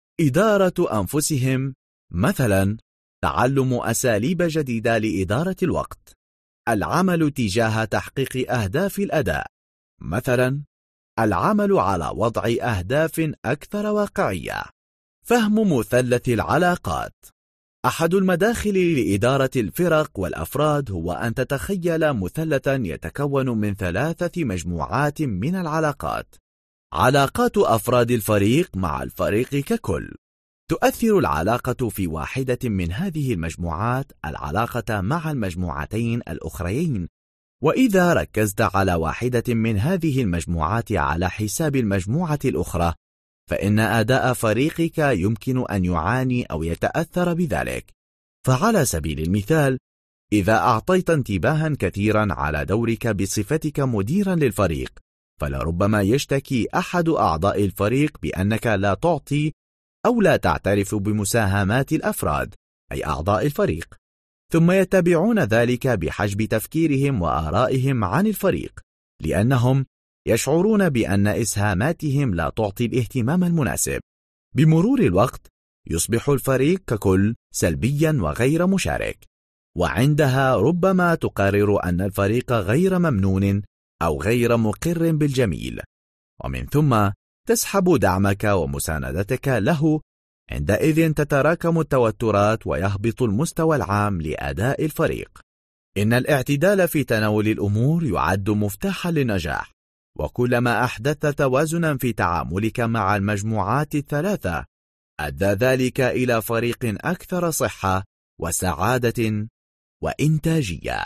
إدارة أنفسهم، مثلا تعلم أساليب جديدة لإدارة الوقت، العمل تجاه تحقيق أهداف الأداء، مثلا العمل على وضع أهداف أكثر واقعية. فهم مثلث العلاقات. أحد المداخل لإدارة الفرق والأفراد هو أن تتخيل مثلثا يتكون من ثلاثة مجموعات من العلاقات. علاقات أفراد الفريق مع الفريق ككل. تؤثر العلاقة في واحدة من هذه المجموعات العلاقة مع المجموعتين الأخريين، وإذا ركزت على واحدة من هذه المجموعات على حساب المجموعة الأخرى، فإن أداء فريقك يمكن أن يعاني أو يتأثر بذلك. فعلى سبيل المثال، إذا أعطيت انتباها كثيرا على دورك بصفتك مديرا للفريق، فلربما يشتكي أحد أعضاء الفريق بأنك لا تعطي أو لا تعترف بمساهمات الأفراد أي أعضاء الفريق، ثم يتبعون ذلك بحجب تفكيرهم وآرائهم عن الفريق، لأنهم يشعرون بأن إسهاماتهم لا تعطي الاهتمام المناسب. بمرور الوقت يصبح الفريق ككل سلبيا وغير مشارك، وعندها ربما تقرر أن الفريق غير ممنون أو غير مقر بالجميل، ومن ثم تسحب دعمك ومساندتك له. عندئذ تتراكم التوترات ويهبط المستوى العام لأداء الفريق. إن الاعتدال في تناول الأمور يعد مفتاحا للنجاح، وكلما أحدثت توازنا في تعاملك مع المجموعات الثلاثة أدى ذلك إلى فريق أكثر صحة وسعادة وإنتاجية.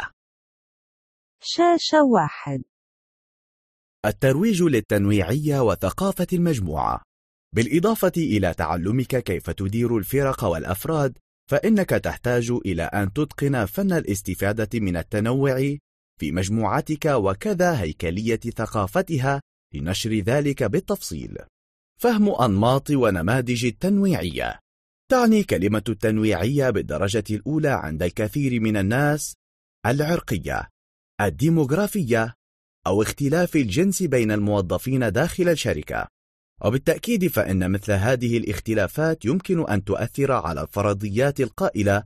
شاشة واحد. الترويج للتنويعية وثقافة المجموعة. بالإضافة إلى تعلمك كيف تدير الفرق والأفراد، فإنك تحتاج إلى أن تتقن فن الاستفادة من التنوع في مجموعتك وكذا هيكلية ثقافتها لنشر ذلك بالتفصيل. فهم أنماط ونماذج التنويعية. تعني كلمة التنويعية بالدرجة الأولى عند الكثير من الناس العرقية، الديموغرافية، أو اختلاف الجنس بين الموظفين داخل الشركة. وبالتأكيد فإن مثل هذه الاختلافات يمكن أن تؤثر على الفرضيات القائلة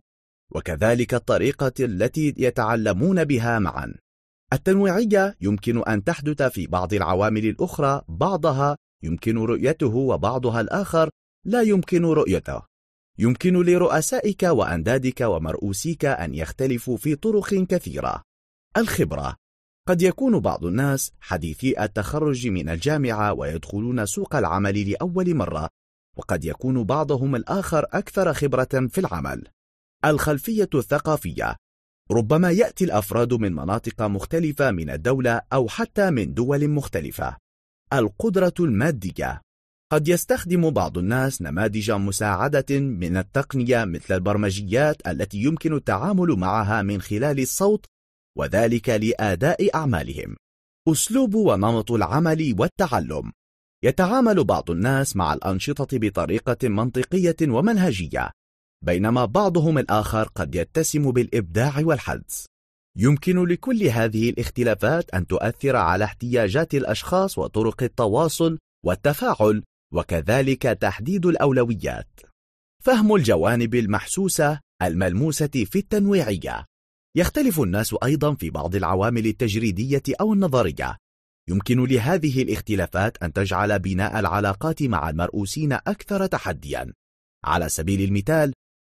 وكذلك الطريقة التي يتعلمون بها معا. التنويعية يمكن أن تحدث في بعض العوامل الأخرى، بعضها يمكن رؤيته وبعضها الآخر لا يمكن رؤيته. يمكن لرؤسائك وأندادك ومرؤوسيك أن يختلفوا في طرق كثيرة. الخبرة. قد يكون بعض الناس حديثي التخرج من الجامعة ويدخلون سوق العمل لأول مرة، وقد يكون بعضهم الآخر أكثر خبرة في العمل. الخلفية الثقافية. ربما يأتي الأفراد من مناطق مختلفة من الدولة أو حتى من دول مختلفة. القدرة المادية. قد يستخدم بعض الناس نماذج مساعدة من التقنية مثل البرمجيات التي يمكن التعامل معها من خلال الصوت، وذلك لأداء أعمالهم. أسلوب ونمط العمل والتعلم. يتعامل بعض الناس مع الأنشطة بطريقة منطقية ومنهجية، بينما بعضهم الآخر قد يتسم بالإبداع والحدس. يمكن لكل هذه الاختلافات أن تؤثر على احتياجات الأشخاص وطرق التواصل والتفاعل، وكذلك تحديد الأولويات. فهم الجوانب المحسوسة الملموسة في التنويعية. يختلف الناس أيضا في بعض العوامل التجريدية أو النظرية. يمكن لهذه الاختلافات أن تجعل بناء العلاقات مع المرؤوسين أكثر تحديا. على سبيل المثال،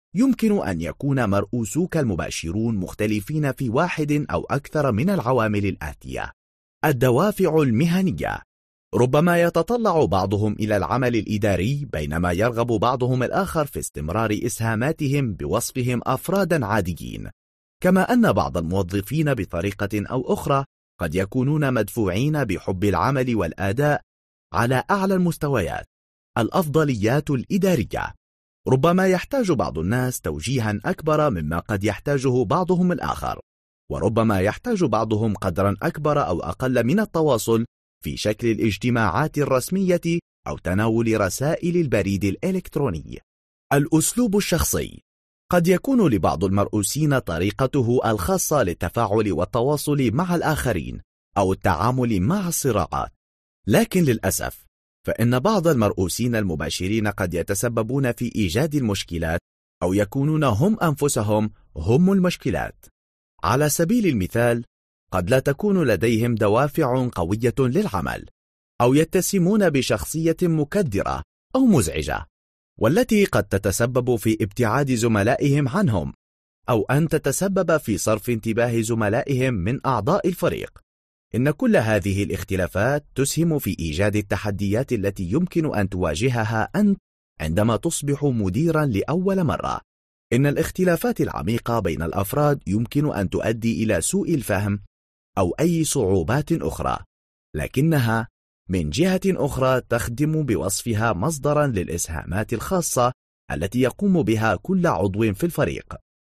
يمكن أن يكون مرؤوسوك المباشرون مختلفين في واحد أو أكثر من العوامل الآتية. الدوافع المهنية: ربما يتطلع بعضهم إلى العمل الإداري بينما يرغب بعضهم الآخر في استمرار إسهاماتهم بوصفهم أفرادا عاديين، كما أن بعض الموظفين بطريقة أو أخرى قد يكونون مدفوعين بحب العمل والأداء على أعلى المستويات. الأفضليات الإدارية: ربما يحتاج بعض الناس توجيها أكبر مما قد يحتاجه بعضهم الآخر، وربما يحتاج بعضهم قدرا أكبر أو أقل من التواصل في شكل الاجتماعات الرسمية أو تناول رسائل البريد الإلكتروني. الأسلوب الشخصي: قد يكون لبعض المرؤوسين طريقته الخاصة للتفاعل والتواصل مع الآخرين أو التعامل مع الصراعات، لكن للأسف فإن بعض المرؤوسين المباشرين قد يتسببون في إيجاد المشكلات أو يكونون هم أنفسهم هم المشكلات. على سبيل المثال، قد لا تكون لديهم دوافع قوية للعمل، أو يتسمون بشخصية مكدرة أو مزعجة، والتي قد تتسبب في ابتعاد زملائهم عنهم، أو أن تتسبب في صرف انتباه زملائهم من أعضاء الفريق. إن كل هذه الاختلافات تسهم في إيجاد التحديات التي يمكن أن تواجهها أنت عندما تصبح مديرا لأول مرة. إن الاختلافات العميقة بين الأفراد يمكن أن تؤدي إلى سوء الفهم أو أي صعوبات أخرى، لكنها من جهة أخرى تخدم بوصفها مصدرا للإسهامات الخاصة التي يقوم بها كل عضو في الفريق.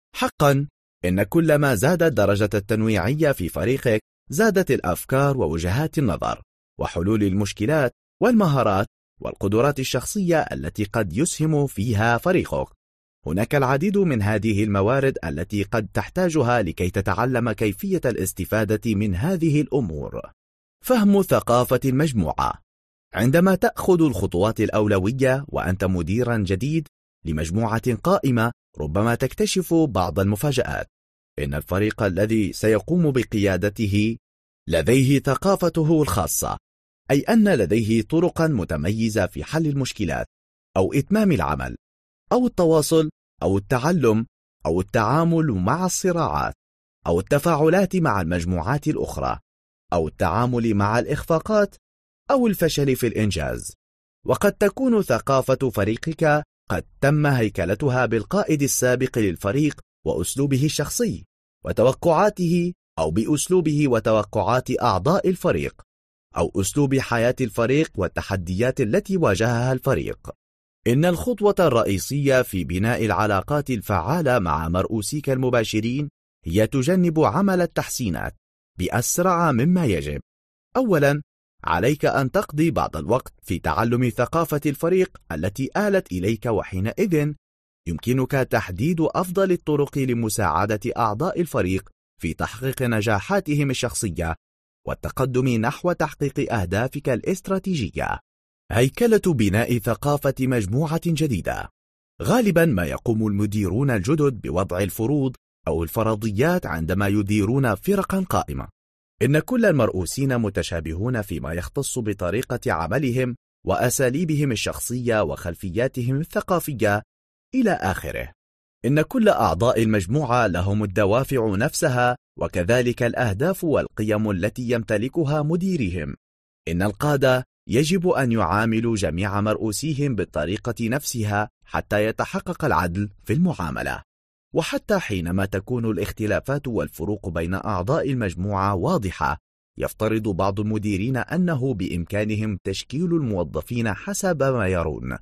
حقا إن كلما زادت درجة التنويعية في فريقك زادت الأفكار ووجهات النظر وحلول المشكلات والمهارات والقدرات الشخصية التي قد يسهم فيها فريقك. هناك العديد من هذه الموارد التي قد تحتاجها لكي تتعلم كيفية الاستفادة من هذه الأمور. فهم ثقافة المجموعة: عندما تأخذ الخطوات الأولوية وأنت مديرا جديد لمجموعة قائمة، ربما تكتشف بعض المفاجآت. إن الفريق الذي سيقوم بقيادته لديه ثقافته الخاصة، أي أن لديه طرقا متميزة في حل المشكلات أو إتمام العمل أو التواصل أو التعلم أو التعامل مع الصراعات أو التفاعلات مع المجموعات الأخرى أو التعامل مع الإخفاقات أو الفشل في الإنجاز. وقد تكون ثقافة فريقك قد تم هيكلتها بالقائد السابق للفريق وأسلوبه الشخصي وتوقعاته، أو بأسلوبه وتوقعات أعضاء الفريق، أو أسلوب حياة الفريق والتحديات التي واجهها الفريق. إن الخطوة الرئيسية في بناء العلاقات الفعالة مع مرؤوسيك المباشرين هي تجنب عمل التحسينات بأسرع مما يجب. أولا، عليك أن تقضي بعض الوقت في تعلم ثقافة الفريق التي آلت إليك، وحينئذ يمكنك تحديد أفضل الطرق لمساعدة أعضاء الفريق في تحقيق نجاحاتهم الشخصية والتقدم نحو تحقيق أهدافك الاستراتيجية. هيكلة بناء ثقافة مجموعة جديدة: غالبا ما يقوم المديرون الجدد بوضع الفروض أو الفرضيات عندما يديرون فرقا قائمة. إن كل المرؤوسين متشابهون فيما يختص بطريقة عملهم وأساليبهم الشخصية وخلفياتهم الثقافية إلى آخره. إن كل أعضاء المجموعة لهم الدوافع نفسها، وكذلك الأهداف والقيم التي يمتلكها مديرهم. إن القادة يجب أن يعاملوا جميع مرؤوسيهم بالطريقة نفسها حتى يتحقق العدل في المعاملة. وحتى حينما تكون الاختلافات والفروق بين أعضاء المجموعة واضحة، يفترض بعض المديرين أنه بإمكانهم تشكيل الموظفين حسب ما يرون،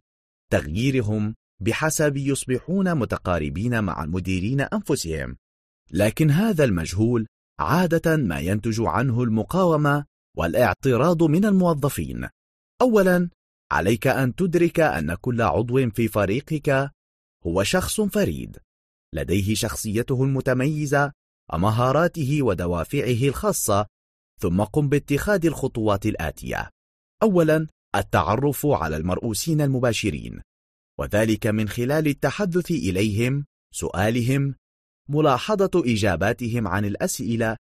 تغييرهم بحسب يصبحون متقاربين مع المديرين أنفسهم. لكن هذا المجهول عادة ما ينتج عنه المقاومة والاعتراض من الموظفين. أولا، عليك أن تدرك أن كل عضو في فريقك هو شخص فريد، لديه شخصيته المتميزة ومهاراته ودوافعه الخاصة. ثم قم باتخاذ الخطوات الآتية. أولا، التعرف على المرؤوسين المباشرين، وذلك من خلال التحدث إليهم، سؤالهم، ملاحظة إجاباتهم عن الأسئلة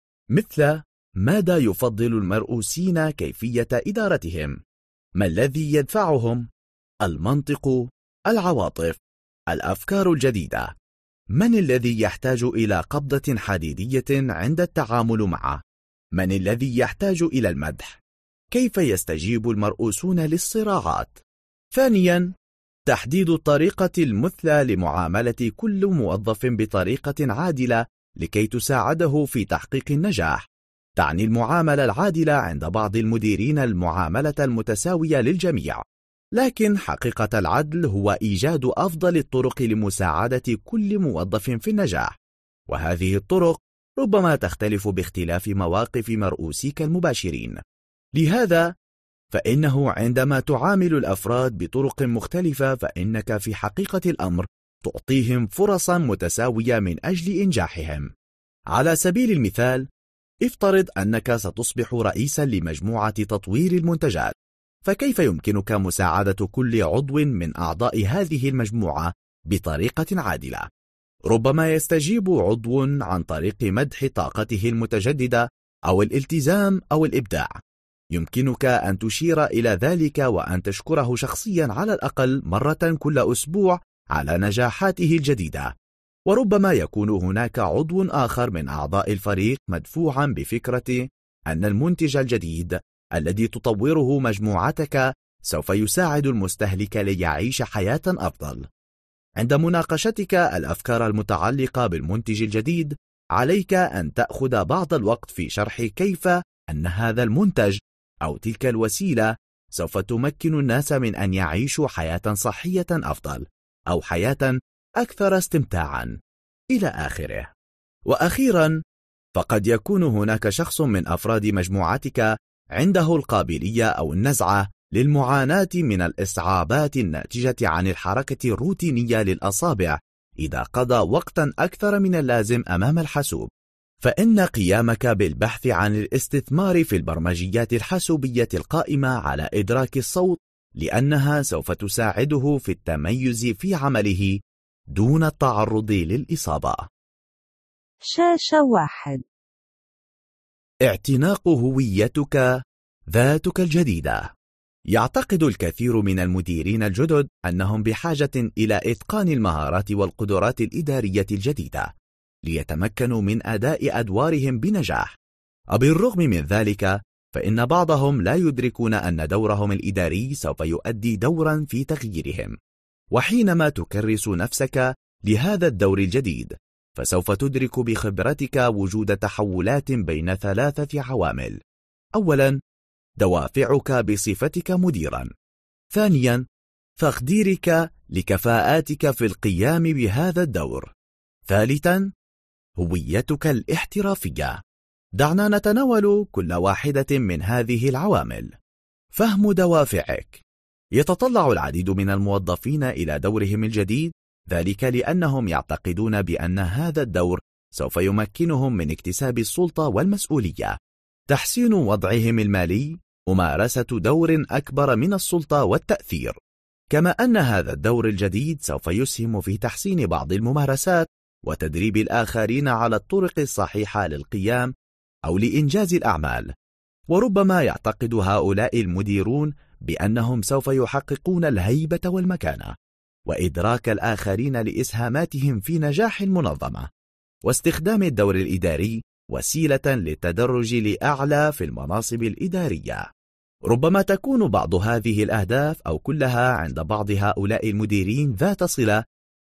مثل: ماذا يفضل المرؤوسين كيفية إدارتهم؟ ما الذي يدفعهم؟ المنطق، العواطف، الأفكار الجديدة. من الذي يحتاج إلى قبضة حديدية عند التعامل معه؟ من الذي يحتاج إلى المدح؟ كيف يستجيب المرؤوسون للصراعات؟ ثانياً، تحديد الطريقة المثلى لمعاملة كل موظف بطريقة عادلة لكي تساعده في تحقيق النجاح. تعني المعاملة العادلة عند بعض المديرين المعاملة المتساوية للجميع، لكن حقيقة العدل هو إيجاد أفضل الطرق لمساعدة كل موظف في النجاح، وهذه الطرق ربما تختلف باختلاف مواقف مرؤوسيك المباشرين. لهذا فإنه عندما تعامل الأفراد بطرق مختلفة فإنك في حقيقة الأمر تعطيهم فرصا متساوية من أجل إنجاحهم. على سبيل المثال، افترض أنك ستصبح رئيسا لمجموعة تطوير المنتجات، فكيف يمكنك مساعدة كل عضو من أعضاء هذه المجموعة بطريقة عادلة؟ ربما يستجيب عضو عن طريق مدح طاقته المتجددة أو الالتزام أو الإبداع. يمكنك أن تشير إلى ذلك وأن تشكره شخصيا على الأقل مرة كل أسبوع على نجاحاته الجديدة. وربما يكون هناك عضو آخر من أعضاء الفريق مدفوعا بفكرة أن المنتج الجديد الذي تطوره مجموعتك سوف يساعد المستهلك ليعيش حياة أفضل. عند مناقشتك الأفكار المتعلقة بالمنتج الجديد، عليك أن تأخذ بعض الوقت في شرح كيف أن هذا المنتج أو تلك الوسيلة سوف تمكن الناس من أن يعيشوا حياة صحية أفضل أو حياة أكثر استمتاعا إلى آخره. وأخيرا، فقد يكون هناك شخص من أفراد مجموعتك عنده القابلية أو النزعة للمعاناة من الإصعابات الناتجة عن الحركة الروتينية للأصابع إذا قضى وقتا أكثر من اللازم أمام الحاسوب، فإن قيامك بالبحث عن الاستثمار في البرمجيات الحاسوبية القائمة على إدراك الصوت لأنها سوف تساعده في التميز في عمله دون التعرض للإصابة. شاشة واحد. اعتناق هويتك ذاتك الجديدة. يعتقد الكثير من المديرين الجدد أنهم بحاجة إلى إتقان المهارات والقدرات الإدارية الجديدة ليتمكنوا من أداء أدوارهم بنجاح. وبالرغم من ذلك فإن بعضهم لا يدركون أن دورهم الإداري سوف يؤدي دورا في تغييرهم. وحينما تكرس نفسك لهذا الدور الجديد فسوف تدرك بخبرتك وجود تحولات بين ثلاثة عوامل. أولا، دوافعك بصفتك مديرا. ثانيا، تقديرك لكفاءاتك في القيام بهذا الدور. ثالثا، هويتك الاحترافية. دعنا نتناول كل واحدة من هذه العوامل. فهم دوافعك. يتطلع العديد من الموظفين إلى دورهم الجديد، ذلك لأنهم يعتقدون بأن هذا الدور سوف يمكنهم من اكتساب السلطة والمسؤولية، تحسين وضعهم المالي، ممارسة دور أكبر من السلطة والتأثير، كما أن هذا الدور الجديد سوف يسهم في تحسين بعض الممارسات وتدريب الآخرين على الطرق الصحيحة للقيام أو لإنجاز الأعمال. وربما يعتقد هؤلاء المديرون بأنهم سوف يحققون الهيبة والمكانة وإدراك الآخرين لإسهاماتهم في نجاح المنظمة، واستخدام الدور الإداري وسيلة للتدرج لأعلى في المناصب الإدارية. ربما تكون بعض هذه الأهداف أو كلها عند بعض هؤلاء المديرين ذات صلة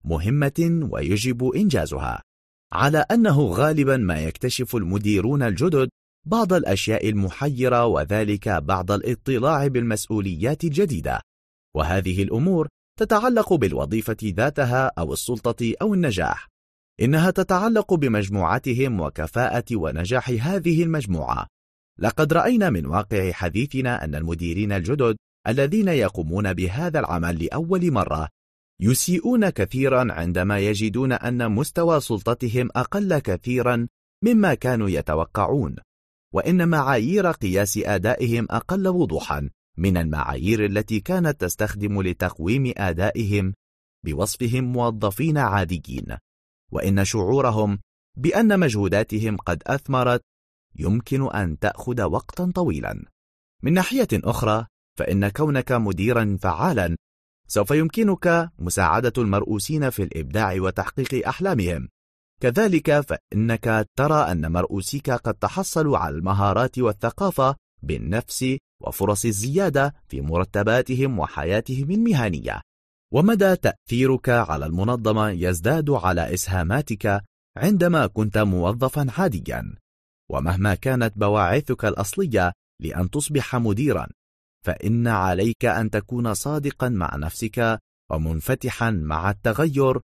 مهمة ويجب إنجازها، على أنه غالبا ما يكتشف المديرون الجدد بعض الأشياء المحيرة، وذلك بعد الاطلاع بالمسؤوليات الجديدة. وهذه الأمور تتعلق بالوظيفة ذاتها أو السلطة أو النجاح. إنها تتعلق بمجموعتهم وكفاءة ونجاح هذه المجموعة. لقد رأينا من واقع حديثنا أن المديرين الجدد الذين يقومون بهذا العمل لأول مرة يسيئون كثيرا عندما يجدون أن مستوى سلطتهم أقل كثيرا مما كانوا يتوقعون، وإن معايير قياس أدائهم أقل وضوحا من المعايير التي كانت تستخدم لتقويم أدائهم بوصفهم موظفين عاديين، وإن شعورهم بأن مجهوداتهم قد أثمرت يمكن أن تأخذ وقتا طويلا. من ناحية أخرى، فإن كونك مديرا فعالا سوف يمكنك مساعدة المرؤوسين في الإبداع وتحقيق أحلامهم. كذلك فإنك ترى أن مرؤوسيك قد تحصلوا على المهارات والثقافة بالنفس وفرص الزيادة في مرتباتهم وحياتهم المهنية. ومدى تأثيرك على المنظمة يزداد على إسهاماتك عندما كنت موظفا عاديا. ومهما كانت بواعثك الأصلية لأن تصبح مديرا، فإن عليك أن تكون صادقا مع نفسك ومنفتحا مع التغير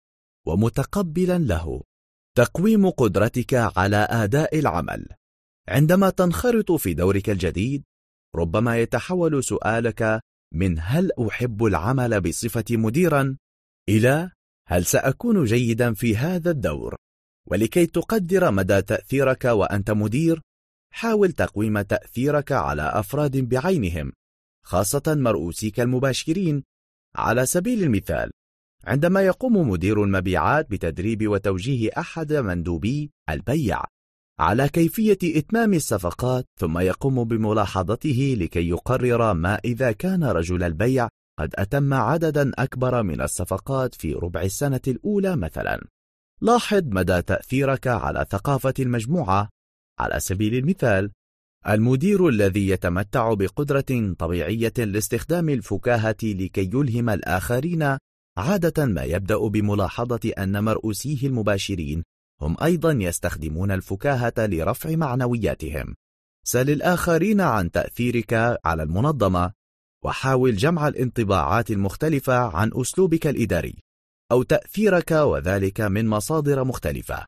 ومتقبلا له. تقويم قدرتك على أداء العمل. عندما تنخرط في دورك الجديد، ربما يتحول سؤالك من هل أحب العمل بصفة مديرا إلى هل سأكون جيدا في هذا الدور. ولكي تقدر مدى تأثيرك وأنت مدير، حاول تقويم تأثيرك على أفراد بعينهم، خاصة مرؤوسيك المباشرين. على سبيل المثال، عندما يقوم مدير المبيعات بتدريب وتوجيه أحد مندوبي البيع على كيفية إتمام الصفقات، ثم يقوم بملاحظته لكي يقرر ما إذا كان رجل البيع قد أتم عددا أكبر من الصفقات في ربع السنة الأولى مثلا. لاحظ مدى تأثيرك على ثقافة المجموعة. على سبيل المثال، المدير الذي يتمتع بقدرة طبيعية لاستخدام الفكاهة لكي يلهم الآخرين عادة ما يبدأ بملاحظة أن مرؤوسيه المباشرين هم أيضا يستخدمون الفكاهة لرفع معنوياتهم. سل الآخرين عن تأثيرك على المنظمة، وحاول جمع الانطباعات المختلفة عن أسلوبك الإداري أو تأثيرك، وذلك من مصادر مختلفة،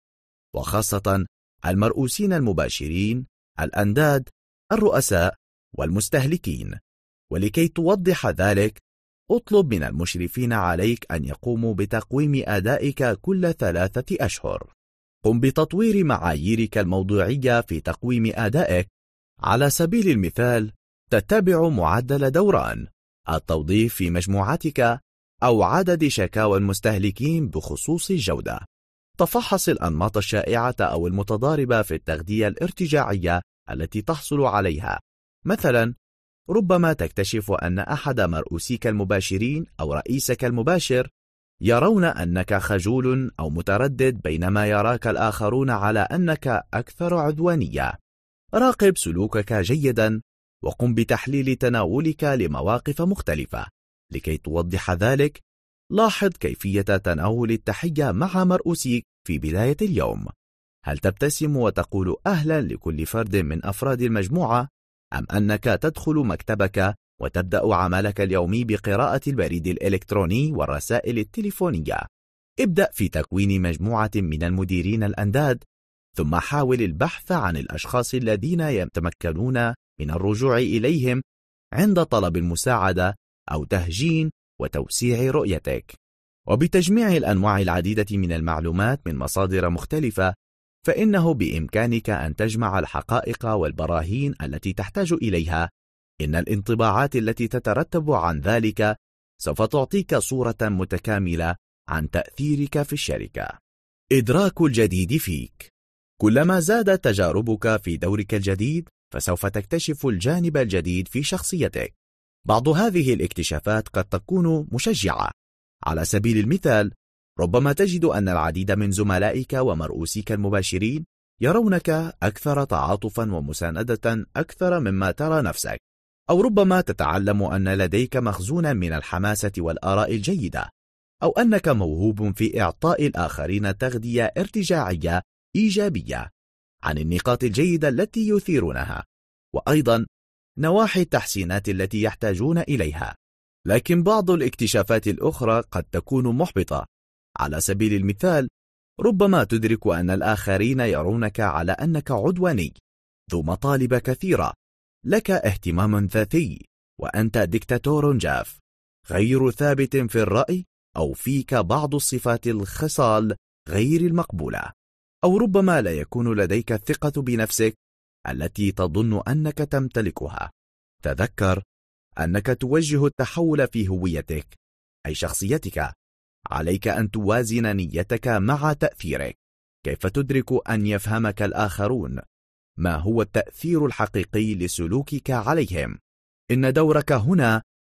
وخاصة المرؤوسين المباشرين، الأنداد، الرؤساء، والمستهلكين. ولكي توضح ذلك، اطلب من المشرفين عليك أن يقوموا بتقويم أدائك كل ثلاثة أشهر. قم بتطوير معاييرك الموضوعية في تقويم أدائك. على سبيل المثال، تتبع معدل دوران، التوظيف في مجموعتك، أو عدد شكاوى المستهلكين بخصوص الجودة. تفحص الأنماط الشائعة أو المتضاربة في التغذية الارتجاعية التي تحصل عليها. مثلا، ربما تكتشف أن أحد مرؤوسيك المباشرين أو رئيسك المباشر يرون أنك خجول أو متردد، بينما يراك الآخرون على أنك أكثر عدوانية. راقب سلوكك جيدا، وقم بتحليل تناولك لمواقف مختلفة. لكي توضح ذلك، لاحظ كيفية تناول التحية مع مرؤوسيك في بداية اليوم. هل تبتسم وتقول أهلا لكل فرد من أفراد المجموعة، أم أنك تدخل مكتبك وتبدأ عملك اليومي بقراءة البريد الإلكتروني والرسائل التليفونية؟ ابدأ في تكوين مجموعة من المديرين الأنداد، ثم حاول البحث عن الأشخاص الذين يتمكنون من الرجوع إليهم عند طلب المساعدة أو تهجين وتوسيع رؤيتك. وبتجميع الأنواع العديدة من المعلومات من مصادر مختلفة، فإنه بإمكانك أن تجمع الحقائق والبراهين التي تحتاج إليها. إن الانطباعات التي تترتب عن ذلك سوف تعطيك صورة متكاملة عن تأثيرك في الشركة. إدراك الجديد فيك. كلما زادت تجاربك في دورك الجديد، فسوف تكتشف الجانب الجديد في شخصيتك. بعض هذه الاكتشافات قد تكون مشجعة. على سبيل المثال، ربما تجد أن العديد من زملائك ومرؤوسيك المباشرين يرونك أكثر تعاطفا ومساندة أكثر مما ترى نفسك. أو ربما تتعلم أن لديك مخزونا من الحماسة والآراء الجيدة، أو أنك موهوب في إعطاء الآخرين تغذية ارتجاعية إيجابية عن النقاط الجيدة التي يثيرونها، وأيضا نواحي التحسينات التي يحتاجون إليها. لكن بعض الاكتشافات الأخرى قد تكون محبطة. على سبيل المثال، ربما تدرك أن الآخرين يرونك على أنك عدواني، ذو مطالب كثيرة، لك اهتمام ذاتي، وأنت ديكتاتور جاف، غير ثابت في الرأي، أو فيك بعض الصفات الخصال غير المقبولة. أو ربما لا يكون لديك الثقة بنفسك التي تظن أنك تمتلكها. تذكر أنك توجه التحول في هويتك، أي شخصيتك. عليك أن توازن نيتك مع تأثيرك. كيف تدرك أن يفهمك الآخرون؟ ما هو التأثير الحقيقي لسلوكك عليهم؟ إن دورك هنا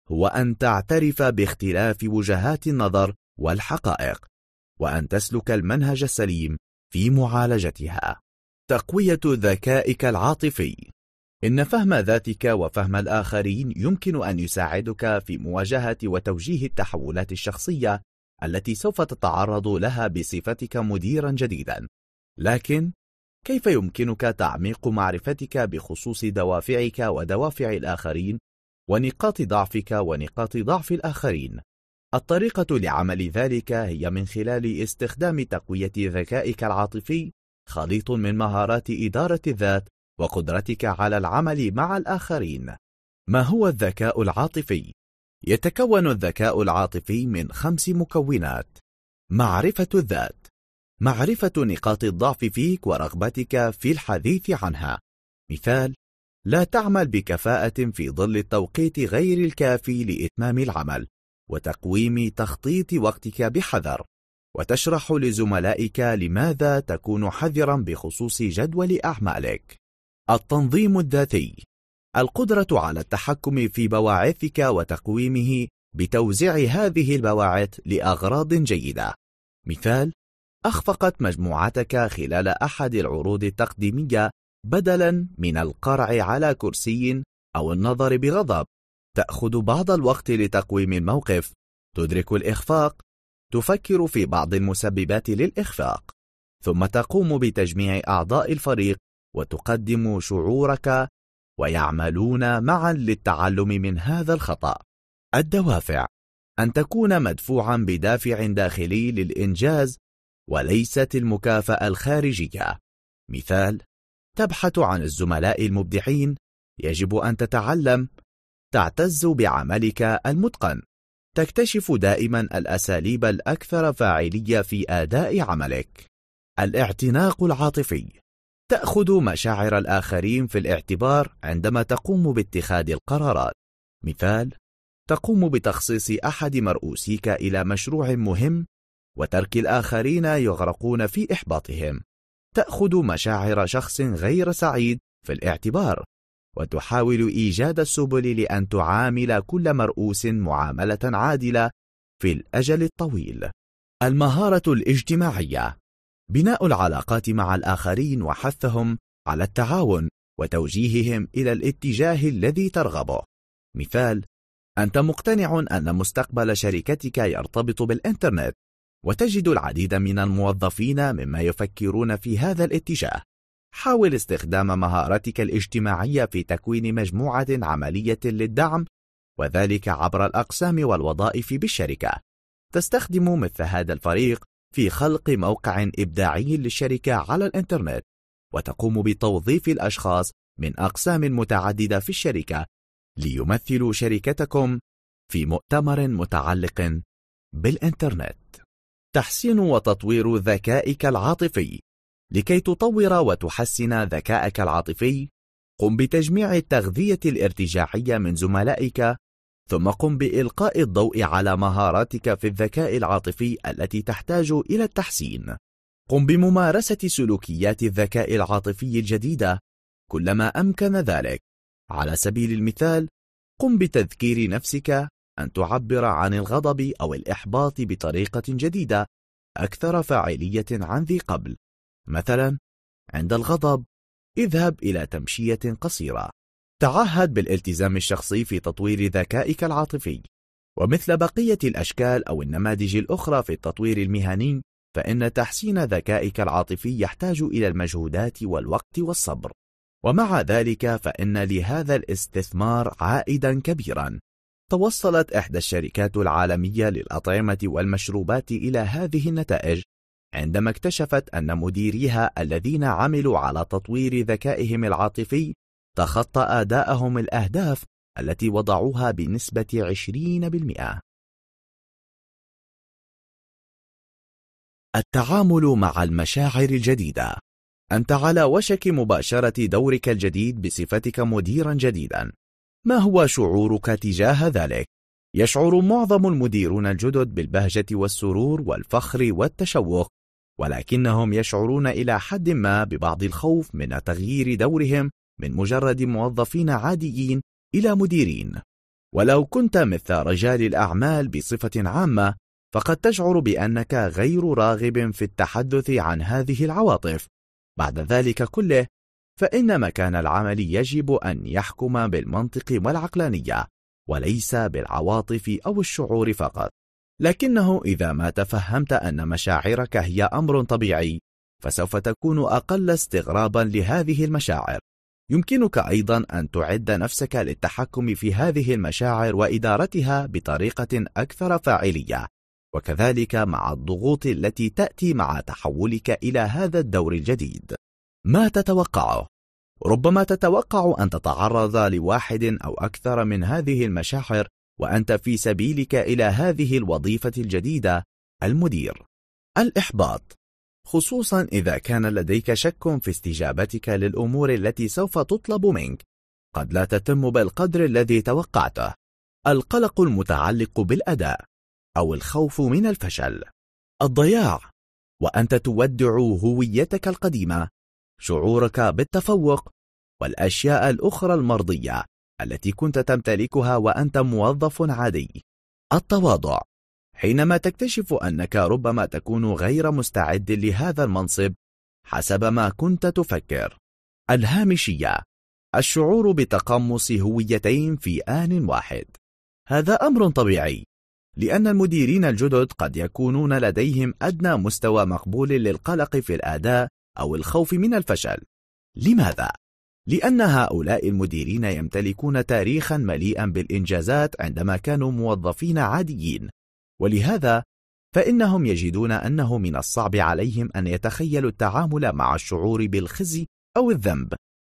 هو أن تعترف باختلاف وجهات النظر والحقائق، وأن تسلك المنهج السليم في معالجتها. تقوية ذكائك العاطفي. إن فهم ذاتك وفهم الآخرين يمكن أن يساعدك في مواجهة وتوجيه التحولات الشخصية التي سوف تتعرض لها بصفتك مديرا جديدا. لكن كيف يمكنك تعميق معرفتك بخصوص دوافعك ودوافع الآخرين ونقاط ضعفك ونقاط ضعف الآخرين؟ الطريقة لعمل ذلك هي من خلال استخدام تقوية ذكائك العاطفي، خليط من مهارات إدارة الذات وقدرتك على العمل مع الآخرين. ما هو الذكاء العاطفي؟ يتكون الذكاء العاطفي من خمس مكونات: معرفة الذات، معرفة نقاط الضعف فيك ورغبتك في الحديث عنها. مثال: لا تعمل بكفاءة في ظل التوقيت غير الكافي لإتمام العمل، وتقويم تخطيط وقتك بحذر، وتشرح لزملائك لماذا تكون حذرا بخصوص جدول أعمالك. التنظيم الذاتي، القدرة على التحكم في بواعثك وتقويمه بتوزيع هذه البواعث لأغراض جيدة. مثال: أخفقت مجموعتك خلال أحد العروض التقديمية بدلا من القرع على كرسي أو النظر بغضب. تأخذ بعض الوقت لتقويم الموقف، تدرك الإخفاق، تفكر في بعض المسببات للإخفاق، ثم تقوم بتجميع أعضاء الفريق وتقدم شعورك، ويعملون معا للتعلم من هذا الخطأ. الدوافع، أن تكون مدفوعا بدافع داخلي للإنجاز وليست المكافأة الخارجية. مثال: تبحث عن الزملاء المبدعين، يجب أن تتعلم، تعتز بعملك المتقن، تكتشف دائما الأساليب الأكثر فاعلية في أداء عملك. الاعتناق العاطفي، تأخذ مشاعر الآخرين في الاعتبار عندما تقوم باتخاذ القرارات. مثال: تقوم بتخصيص أحد مرؤوسيك إلى مشروع مهم وترك الآخرين يغرقون في إحباطهم. تأخذ مشاعر شخص غير سعيد في الاعتبار، وتحاول إيجاد السبل لأن تعامل كل مرؤوس معاملة عادلة في الأجل الطويل. المهارة الاجتماعية، بناء العلاقات مع الآخرين وحثهم على التعاون وتوجيههم إلى الاتجاه الذي ترغبه. مثال: أنت مقتنع أن مستقبل شركتك يرتبط بالإنترنت، وتجد العديد من الموظفين مما يفكرون في هذا الاتجاه. حاول استخدام مهارتك الاجتماعية في تكوين مجموعة عملية للدعم، وذلك عبر الأقسام والوظائف بالشركة. تستخدم مثل هذا الفريق في خلق موقع إبداعي للشركة على الإنترنت، وتقوم بتوظيف الأشخاص من أقسام متعددة في الشركة ليمثلوا شركتكم في مؤتمر متعلق بالإنترنت. تحسين وتطوير ذكائك العاطفي. لكي تطور وتحسن ذكائك العاطفي، قم بتجميع التغذية الارتجاعية من زملائك، ثم قم بإلقاء الضوء على مهاراتك في الذكاء العاطفي التي تحتاج إلى التحسين. قم بممارسة سلوكيات الذكاء العاطفي الجديدة كلما أمكن ذلك. على سبيل المثال، قم بتذكير نفسك أن تعبر عن الغضب أو الإحباط بطريقة جديدة أكثر فاعلية عن ذي قبل. مثلا، عند الغضب اذهب إلى تمشية قصيرة. تعهد بالالتزام الشخصي في تطوير ذكائك العاطفي. ومثل بقية الأشكال أو النماذج الأخرى في التطوير المهني، فإن تحسين ذكائك العاطفي يحتاج إلى المجهودات والوقت والصبر، ومع ذلك فإن لهذا الاستثمار عائدا كبيرا. توصلت إحدى الشركات العالمية للأطعمة والمشروبات إلى هذه النتائج عندما اكتشفت أن مديريها الذين عملوا على تطوير ذكائهم العاطفي تخطى أداءهم الأهداف التي وضعوها بنسبة عشرين بالمئة. التعامل مع المشاعر الجديدة. أنت على وشك مباشرة دورك الجديد بصفتك مديرا جديدا. ما هو شعورك تجاه ذلك؟ يشعر معظم المديرون الجدد بالبهجة والسرور والفخر والتشوق، ولكنهم يشعرون إلى حد ما ببعض الخوف من تغيير دورهم من مجرد موظفين عاديين إلى مديرين. ولو كنت مثل رجال الأعمال بصفة عامة، فقد تشعر بأنك غير راغب في التحدث عن هذه العواطف. بعد ذلك كله، فإن مكان العمل يجب أن يحكم بالمنطق والعقلانية، وليس بالعواطف أو الشعور فقط. لكنه إذا ما تفهمت أن مشاعرك هي أمر طبيعي، فسوف تكون أقل استغرابا لهذه المشاعر. يمكنك أيضا أن تعد نفسك للتحكم في هذه المشاعر وإدارتها بطريقة أكثر فاعلية، وكذلك مع الضغوط التي تأتي مع تحولك إلى هذا الدور الجديد. ما تتوقعه؟ ربما تتوقع أن تتعرض لواحد أو أكثر من هذه المشاعر وأنت في سبيلك إلى هذه الوظيفة الجديدة، المدير. الإحباط، خصوصا إذا كان لديك شك في استجابتك للأمور التي سوف تطلب منك، قد لا تتم بالقدر الذي توقعته. القلق المتعلق بالأداء أو الخوف من الفشل. الضياع، وأنت تودع هويتك القديمة، شعورك بالتفوق، والأشياء الأخرى المرضية التي كنت تمتلكها وأنت موظف عادي. التواضع، حينما تكتشف أنك ربما تكون غير مستعد لهذا المنصب حسب ما كنت تفكر. الهامشية، الشعور بتقمص هويتين في آن واحد. هذا أمر طبيعي، لأن المديرين الجدد قد يكونون لديهم أدنى مستوى مقبول للقلق في الأداء أو الخوف من الفشل. لماذا؟ لأن هؤلاء المديرين يمتلكون تاريخا مليئا بالإنجازات عندما كانوا موظفين عاديين، ولهذا فإنهم يجدون أنه من الصعب عليهم أن يتخيلوا التعامل مع الشعور بالخزي أو الذنب،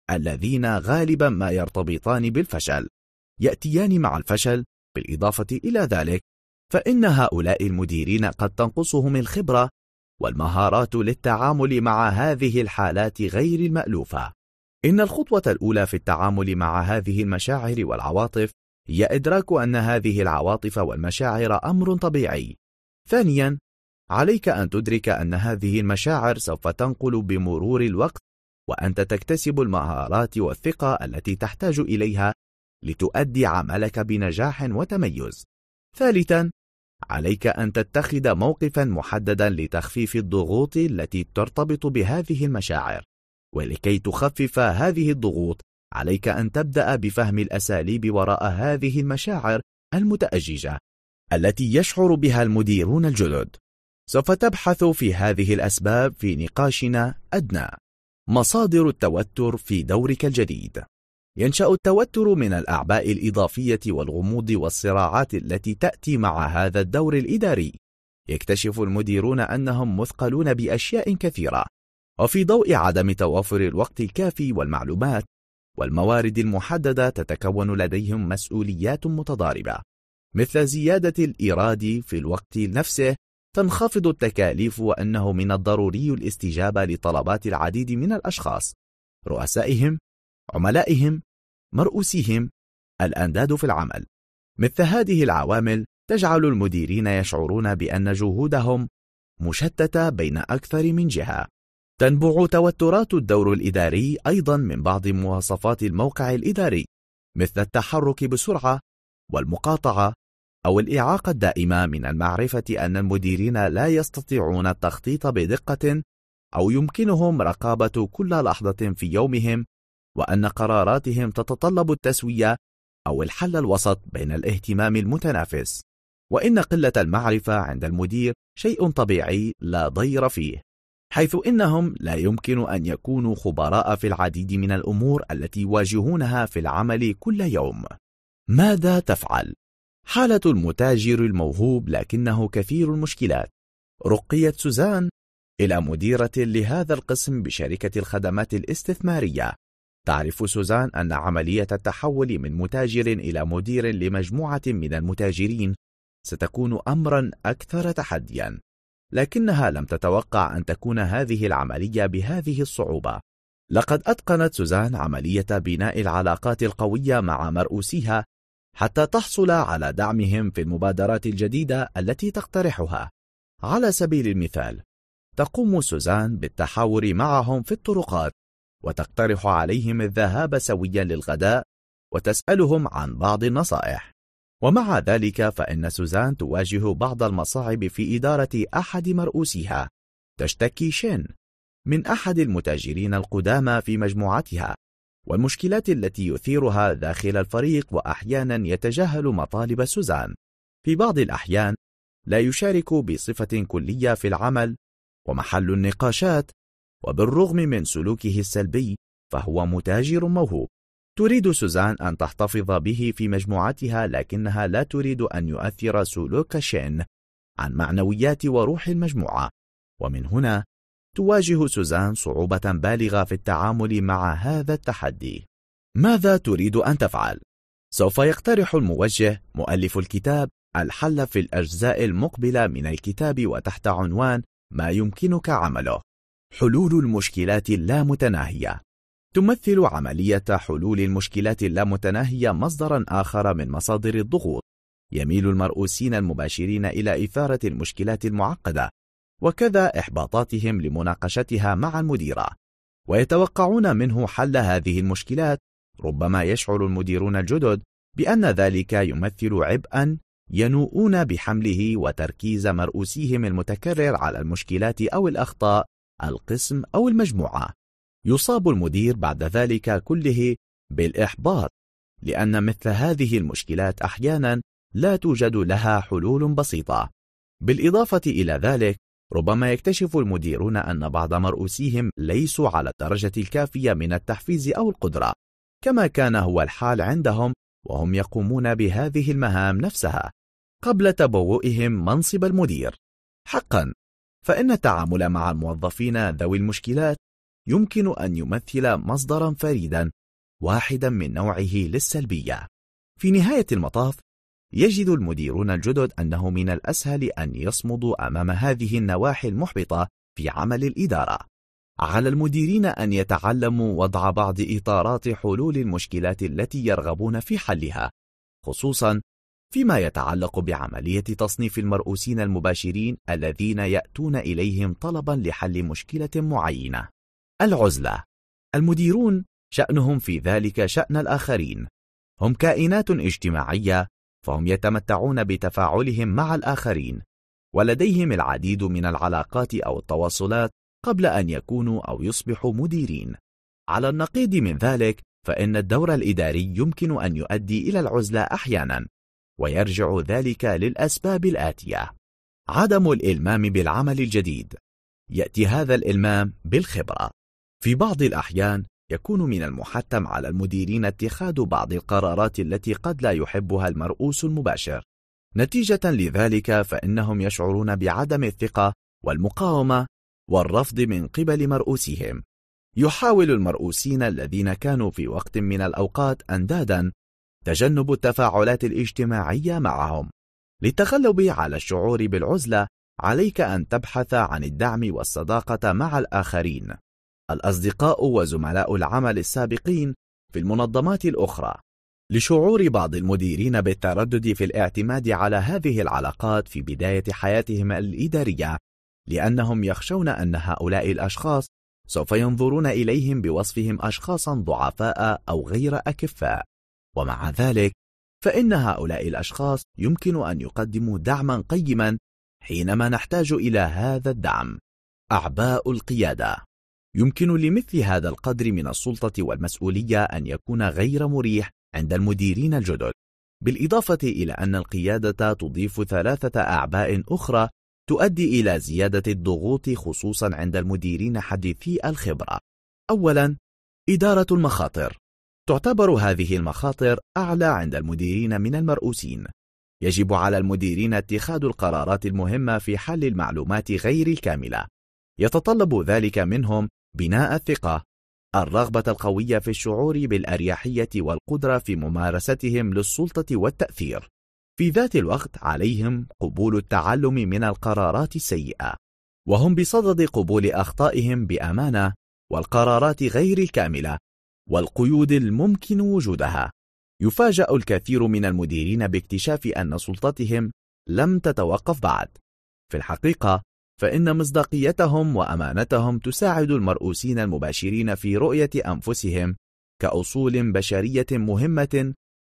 الذين غالبا ما يرتبطان بالفشل، يأتيان مع الفشل. بالإضافة إلى ذلك، فإن هؤلاء المديرين قد تنقصهم الخبرة والمهارات للتعامل مع هذه الحالات غير المألوفة. إن الخطوة الأولى في التعامل مع هذه المشاعر والعواطف هي إدراك أن هذه العواطف والمشاعر أمر طبيعي. ثانيا، عليك أن تدرك أن هذه المشاعر سوف تنقل بمرور الوقت، وأنت تكتسب المهارات والثقة التي تحتاج إليها لتؤدي عملك بنجاح وتميز. ثالثا، عليك أن تتخذ موقفا محددا لتخفيف الضغوط التي ترتبط بهذه المشاعر، ولكي تخفف هذه الضغوط عليك أن تبدأ بفهم الأساليب وراء هذه المشاعر المتأججة التي يشعر بها المديرون الجدد. سوف تبحث في هذه الأسباب في نقاشنا أدنى. مصادر التوتر في دورك الجديد. ينشأ التوتر من الأعباء الإضافية والغموض والصراعات التي تأتي مع هذا الدور الإداري. يكتشف المديرون أنهم مثقلون بأشياء كثيرة، وفي ضوء عدم توافر الوقت الكافي والمعلومات والموارد المحددة تتكون لديهم مسؤوليات متضاربة، مثل زيادة الإيراد في الوقت نفسه. تنخفض التكاليف، وأنه من الضروري الاستجابة لطلبات العديد من الأشخاص، رؤسائهم، عملائهم، مرؤوسيهم، الأنداد في العمل. مثل هذه العوامل تجعل المديرين يشعرون بأن جهودهم مشتتة بين أكثر من جهة. تنبع توترات الدور الإداري أيضا من بعض مواصفات الموقع الإداري، مثل التحرك بسرعة والمقاطعة أو الإعاقة الدائمة من المعرفة أن المديرين لا يستطيعون التخطيط بدقة أو يمكنهم رقابة كل لحظة في يومهم، وأن قراراتهم تتطلب التسوية أو الحل الوسط بين الاهتمام المتنافس. وإن قلة المعرفة عند المدير شيء طبيعي لا ضير فيه، حيث إنهم لا يمكن أن يكونوا خبراء في العديد من الأمور التي يواجهونها في العمل كل يوم. ماذا تفعل؟ حالة المتاجر الموهوب لكنه كثير المشكلات. رقيت سوزان إلى مديرة لهذا القسم بشركة الخدمات الاستثمارية. تعرف سوزان أن عملية التحول من متاجر إلى مدير لمجموعة من المتاجرين ستكون أمرا أكثر تحديا، لكنها لم تتوقع أن تكون هذه العملية بهذه الصعوبة. لقد أتقنت سوزان عملية بناء العلاقات القوية مع مرؤوسيها حتى تحصل على دعمهم في المبادرات الجديدة التي تقترحها. على سبيل المثال، تقوم سوزان بالتحاور معهم في الطرقات، وتقترح عليهم الذهاب سويا للغداء، وتسألهم عن بعض النصائح. ومع ذلك فإن سوزان تواجه بعض المصاعب في إدارة أحد مرؤوسيها. تشتكي شين من أحد المتاجرين القدامى في مجموعتها والمشكلات التي يثيرها داخل الفريق، وأحيانا يتجاهل مطالب سوزان. في بعض الأحيان لا يشارك بصفة كلية في العمل ومحل النقاشات، وبالرغم من سلوكه السلبي فهو متاجر موهوب. تريد سوزان أن تحتفظ به في مجموعتها، لكنها لا تريد أن يؤثر سلوك شين عن معنويات وروح المجموعة، ومن هنا تواجه سوزان صعوبة بالغة في التعامل مع هذا التحدي. ماذا تريد أن تفعل؟ سوف يقترح الموجه مؤلف الكتاب الحل في الأجزاء المقبلة من الكتاب وتحت عنوان ما يمكنك عمله. حلول المشكلات اللامتناهية. تمثل عملية حلول المشكلات اللامتناهية مصدرا آخر من مصادر الضغوط. يميل المرؤوسين المباشرين إلى إثارة المشكلات المعقدة وكذا إحباطاتهم لمناقشتها مع المديرة، ويتوقعون منه حل هذه المشكلات. ربما يشعر المديرون الجدد بأن ذلك يمثل عبئا ينوؤون بحمله، وتركيز مرؤوسيهم المتكرر على المشكلات أو الأخطاء القسم أو المجموعة. يصاب المدير بعد ذلك كله بالإحباط، لأن مثل هذه المشكلات أحيانا لا توجد لها حلول بسيطة. بالإضافة إلى ذلك، ربما يكتشف المديرون أن بعض مرؤوسيهم ليسوا على الدرجة الكافية من التحفيز أو القدرة، كما كان هو الحال عندهم وهم يقومون بهذه المهام نفسها قبل تبوئهم منصب المدير. حقا، فإن التعامل مع الموظفين ذوي المشكلات يمكن أن يمثل مصدرا فريدا واحدا من نوعه للسلبية. في نهاية المطاف، يجد المديرون الجدد أنه من الأسهل أن يصمدوا أمام هذه النواحي المحبطة في عمل الإدارة. على المديرين أن يتعلموا وضع بعض إطارات حلول المشكلات التي يرغبون في حلها، خصوصا فيما يتعلق بعملية تصنيف المرؤوسين المباشرين الذين يأتون إليهم طلبا لحل مشكلة معينة. العزلة. المديرون شأنهم في ذلك شأن الآخرين. هم كائنات اجتماعية، فهم يتمتعون بتفاعلهم مع الآخرين، ولديهم العديد من العلاقات أو التواصلات قبل أن يكونوا أو يصبحوا مديرين. على النقيض من ذلك، فإن الدور الإداري يمكن أن يؤدي إلى العزلة أحيانا، ويرجع ذلك للأسباب الآتية: عدم الإلمام بالعمل الجديد. يأتي هذا الإلمام بالخبرة. في بعض الأحيان يكون من المحتم على المديرين اتخاذ بعض القرارات التي قد لا يحبها المرؤوس المباشر. نتيجة لذلك فإنهم يشعرون بعدم الثقة والمقاومة والرفض من قبل مرؤوسهم. يحاول المرؤوسين الذين كانوا في وقت من الأوقات أندادا تجنب التفاعلات الاجتماعية معهم. للتغلب على الشعور بالعزلة، عليك أن تبحث عن الدعم والصداقة مع الآخرين، الأصدقاء وزملاء العمل السابقين في المنظمات الأخرى. لشعور بعض المديرين بالتردد في الاعتماد على هذه العلاقات في بداية حياتهم الإدارية، لأنهم يخشون أن هؤلاء الأشخاص سوف ينظرون إليهم بوصفهم أشخاصا ضعفاء أو غير أكفاء. ومع ذلك فإن هؤلاء الأشخاص يمكن أن يقدموا دعما قيما حينما نحتاج إلى هذا الدعم. أعباء القيادة. يمكن لمثل هذا القدر من السلطة والمسؤولية أن يكون غير مريح عند المديرين الجدد، بالإضافة إلى أن القيادة تضيف ثلاثة أعباء أخرى تؤدي إلى زيادة الضغوط، خصوصا عند المديرين حديثي الخبرة. أولا، إدارة المخاطر. تعتبر هذه المخاطر أعلى عند المديرين من المرؤوسين. يجب على المديرين اتخاذ القرارات المهمة في حل المعلومات غير الكاملة. يتطلب ذلك منهم بناء الثقة، الرغبة القوية في الشعور بالأريحية والقدرة في ممارستهم للسلطة والتأثير. في ذات الوقت عليهم قبول التعلم من القرارات السيئة، وهم بصدد قبول أخطائهم بأمانة والقرارات غير الكاملة والقيود الممكن وجودها. يفاجأ الكثير من المديرين باكتشاف أن سلطتهم لم تتوقف بعد. في الحقيقة فإن مصداقيتهم وأمانتهم تساعد المرؤوسين المباشرين في رؤية أنفسهم كأصول بشرية مهمة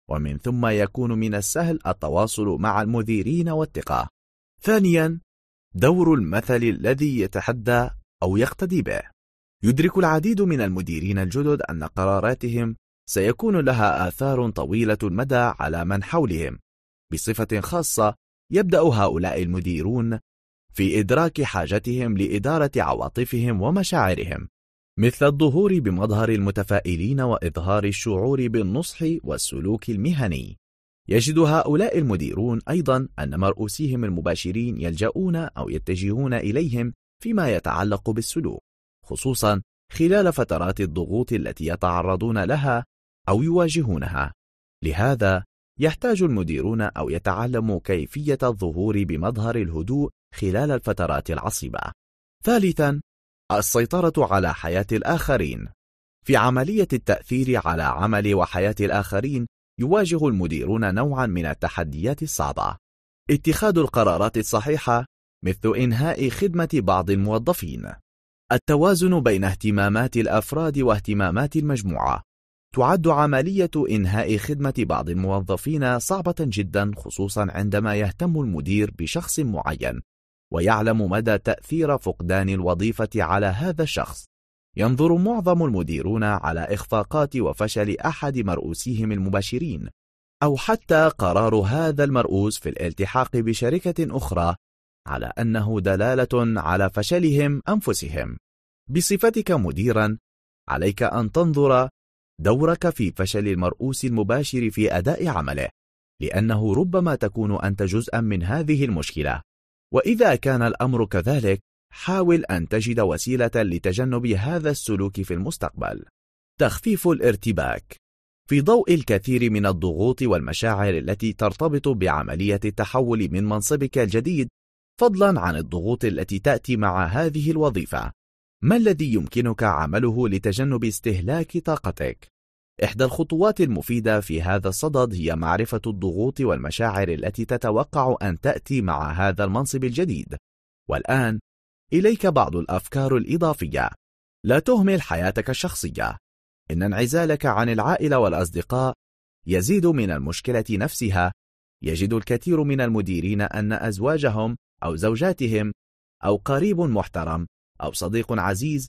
ومن ثم يكون من السهل التواصل مع المديرين والثقة. ثانيا، دور المثل الذي يتحدى أو يقتدي به. يدرك العديد من المديرين الجدد أن قراراتهم سيكون لها آثار طويلة المدى على من حولهم. بصفة خاصة، يبدأ هؤلاء المديرون في إدراك حاجتهم لإدارة عواطفهم ومشاعرهم، مثل الظهور بمظهر المتفائلين وإظهار الشعور بالنصح والسلوك المهني. يجد هؤلاء المديرون أيضا أن مرؤوسيهم المباشرين يلجؤون أو يتجهون إليهم فيما يتعلق بالسلوك، خصوصا خلال فترات الضغوط التي يتعرضون لها أو يواجهونها. لهذا يحتاج المديرون أو يتعلموا كيفية الظهور بمظهر الهدوء خلال الفترات العصيبة. ثالثا، السيطرة على حياة الآخرين. في عملية التأثير على عمل وحياة الآخرين يواجه المديرون نوعا من التحديات الصعبة. اتخاذ القرارات الصحيحة مثل إنهاء خدمة بعض الموظفين. التوازن بين اهتمامات الأفراد واهتمامات المجموعة. تعد عملية إنهاء خدمة بعض الموظفين صعبة جدا، خصوصا عندما يهتم المدير بشخص معين ويعلم مدى تأثير فقدان الوظيفة على هذا الشخص. ينظر معظم المديرون على إخفاقات وفشل أحد مرؤوسيهم المباشرين، أو حتى قرار هذا المرؤوس في الالتحاق بشركة أخرى، على أنه دلالة على فشلهم أنفسهم. بصفتك مديرا، عليك أن تنظر دورك في فشل المرؤوس المباشر في أداء عمله، لأنه ربما تكون أنت جزءا من هذه المشكلة. وإذا كان الأمر كذلك، حاول أن تجد وسيلة لتجنب هذا السلوك في المستقبل. تخفيف الارتباك. في ضوء الكثير من الضغوط والمشاعر التي ترتبط بعملية التحول من منصبك الجديد، فضلا عن الضغوط التي تأتي مع هذه الوظيفة، ما الذي يمكنك عمله لتجنب استهلاك طاقتك؟ إحدى الخطوات المفيدة في هذا الصدد هي معرفة الضغوط والمشاعر التي تتوقع أن تأتي مع هذا المنصب الجديد. والآن إليك بعض الأفكار الإضافية. لا تهمل حياتك الشخصية. إن انعزالك عن العائلة والأصدقاء يزيد من المشكلة نفسها. يجد الكثير من المديرين أن أزواجهم أو زوجاتهم أو قريب محترم أو صديق عزيز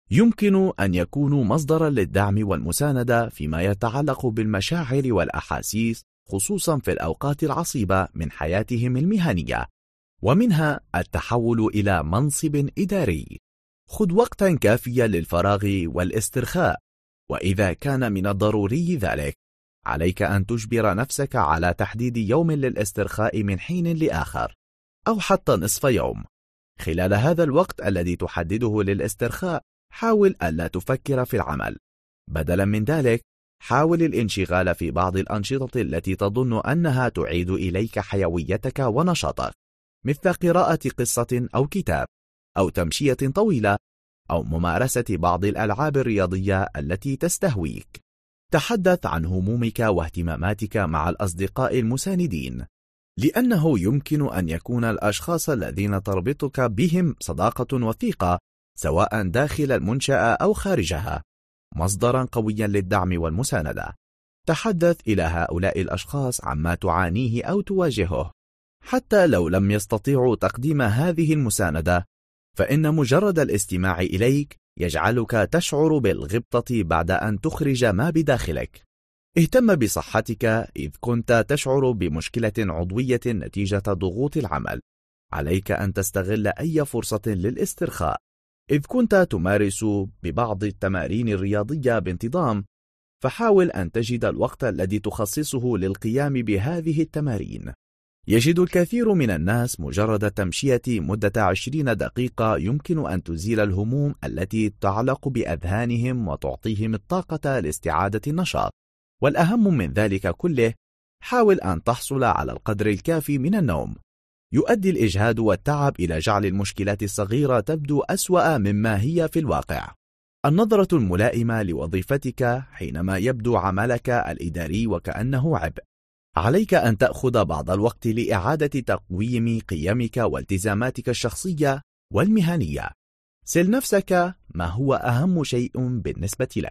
يمكن أن يكونوا مصدرا للدعم والمساندة فيما يتعلق بالمشاعر والأحاسيس، خصوصا في الأوقات العصيبة من حياتهم المهنية، ومنها التحول إلى منصب إداري. خذ وقتا كافيا للفراغ والاسترخاء، وإذا كان من الضروري ذلك، عليك أن تجبر نفسك على تحديد يوم للاسترخاء من حين لآخر، أو حتى نصف يوم. خلال هذا الوقت الذي تحدده للاسترخاء، حاول ألا تفكر في العمل. بدلا من ذلك، حاول الانشغال في بعض الأنشطة التي تظن أنها تعيد إليك حيويتك ونشاطك، مثل قراءة قصة أو كتاب، أو تمشية طويلة، أو ممارسة بعض الألعاب الرياضية التي تستهويك. تحدث عن همومك واهتماماتك مع الأصدقاء المساندين، لأنه يمكن أن يكون الأشخاص الذين تربطك بهم صداقة وثيقة، سواء داخل المنشأة أو خارجها، مصدرا قويا للدعم والمساندة. تحدث إلى هؤلاء الأشخاص عما تعانيه أو تواجهه، حتى لو لم يستطيعوا تقديم هذه المساندة، فإن مجرد الاستماع إليك يجعلك تشعر بالغبطة بعد أن تخرج ما بداخلك. اهتم بصحتك إذ كنت تشعر بمشكلة عضوية نتيجة ضغوط العمل. عليك أن تستغل أي فرصة للاسترخاء. إذ كنت تمارس ببعض التمارين الرياضية بانتظام، فحاول أن تجد الوقت الذي تخصصه للقيام بهذه التمارين. يجد الكثير من الناس مجرد التمشية مدة عشرين دقيقة يمكن أن تزيل الهموم التي تتعلق بأذهانهم وتعطيهم الطاقة لاستعادة النشاط. والأهم من ذلك كله، حاول أن تحصل على القدر الكافي من النوم. يؤدي الإجهاد والتعب إلى جعل المشكلات الصغيرة تبدو أسوأ مما هي في الواقع. النظرة الملائمة لوظيفتك حينما يبدو عملك الإداري وكأنه عبء. عليك أن تأخذ بعض الوقت لإعادة تقويم قيمك والتزاماتك الشخصية والمهنية. سل نفسك ما هو أهم شيء بالنسبة لك.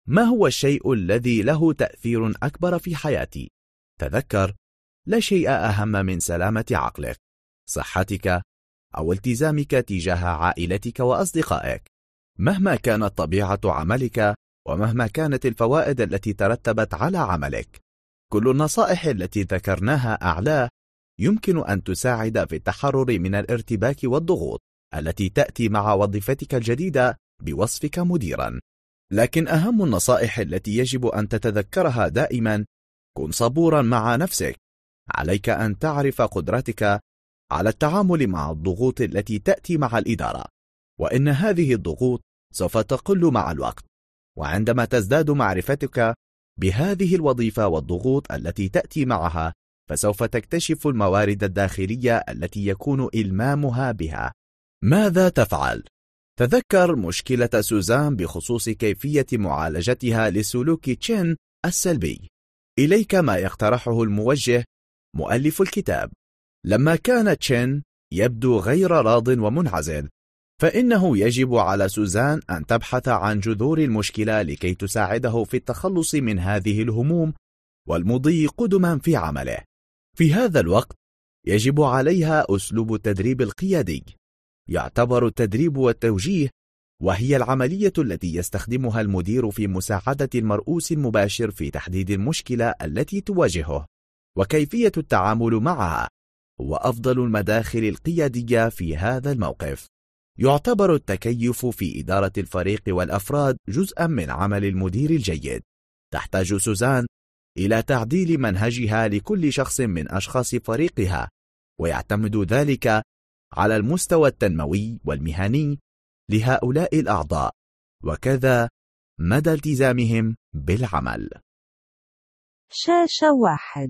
ما هو الشيء الذي له تأثير أكبر في حياتي؟ تذكر، لا شيء أهم من سلامة عقلك، صحتك، أو التزامك تجاه عائلتك وأصدقائك. مهما كانت طبيعة عملك ومهما كانت الفوائد التي ترتبت على عملك، كل النصائح التي ذكرناها أعلاه يمكن أن تساعد في التحرر من الارتباك والضغوط التي تأتي مع وظيفتك الجديدة بوصفك مديرا. لكن أهم النصائح التي يجب أن تتذكرها دائما: كن صبورا مع نفسك. عليك أن تعرف قدرتك على التعامل مع الضغوط التي تأتي مع الإدارة، وإن هذه الضغوط سوف تقل مع الوقت. وعندما تزداد معرفتك بهذه الوظيفة والضغوط التي تأتي معها، فسوف تكتشف الموارد الداخلية التي يكون إلمامها بها. ماذا تفعل؟ تذكر مشكلة سوزان بخصوص كيفية معالجتها لسلوك تشين السلبي. إليك ما يقترحه الموجه مؤلف الكتاب. لما كان تشين يبدو غير راض ومنعزل، فإنه يجب على سوزان أن تبحث عن جذور المشكلة لكي تساعده في التخلص من هذه الهموم والمضي قدما في عمله. في هذا الوقت يجب عليها أسلوب التدريب القيادي. يعتبر التدريب والتوجيه وهي العملية التي يستخدمها المدير في مساعدة المرؤوس المباشر في تحديد المشكلة التي تواجهه وكيفية التعامل معها، هو أفضل المداخل القيادية في هذا الموقف. يعتبر التكيف في إدارة الفريق والأفراد جزءا من عمل المدير الجيد. تحتاج سوزان إلى تعديل منهجها لكل شخص من أشخاص فريقها، ويعتمد ذلك على المستوى التنموي والمهني لهؤلاء الأعضاء، وكذا مدى التزامهم بالعمل. شاشة واحد.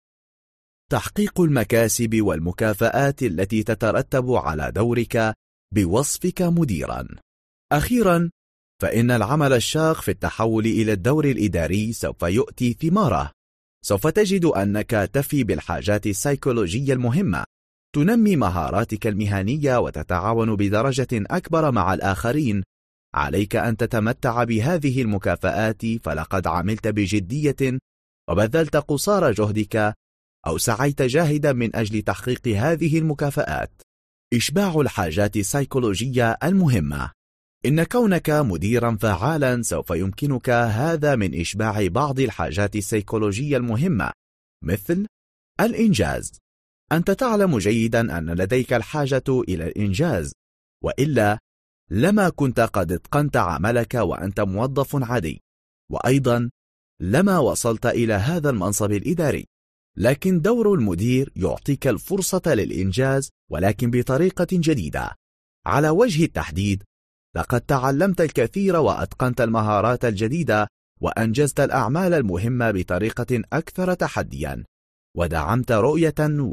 تحقيق المكاسب والمكافآت التي تترتب على دورك بوصفك مديرا. أخيرا، فإن العمل الشاق في التحول إلى الدور الإداري سوف يؤتي ثماره. سوف تجد أنك تفي بالحاجات السيكولوجية المهمة، تنمي مهاراتك المهنية وتتعاون بدرجة أكبر مع الآخرين. عليك أن تتمتع بهذه المكافآت، فلقد عملت بجدية وبذلت قصارى جهدك أو سعيت جاهدا من أجل تحقيق هذه المكافآت. إشباع الحاجات السيكولوجية المهمة. إن كونك مديرا فعالا سوف يمكنك هذا من إشباع بعض الحاجات السيكولوجية المهمة، مثل الإنجاز. أنت تعلم جيدا أن لديك الحاجة إلى الإنجاز، وإلا لما كنت قد اتقنت عملك وأنت موظف عادي، وأيضا لما وصلت إلى هذا المنصب الإداري. لكن دور المدير يعطيك الفرصة للإنجاز، ولكن بطريقة جديدة. على وجه التحديد، لقد تعلمت الكثير وأتقنت المهارات الجديدة وأنجزت الأعمال المهمة بطريقة أكثر تحديا، ودعمت رؤية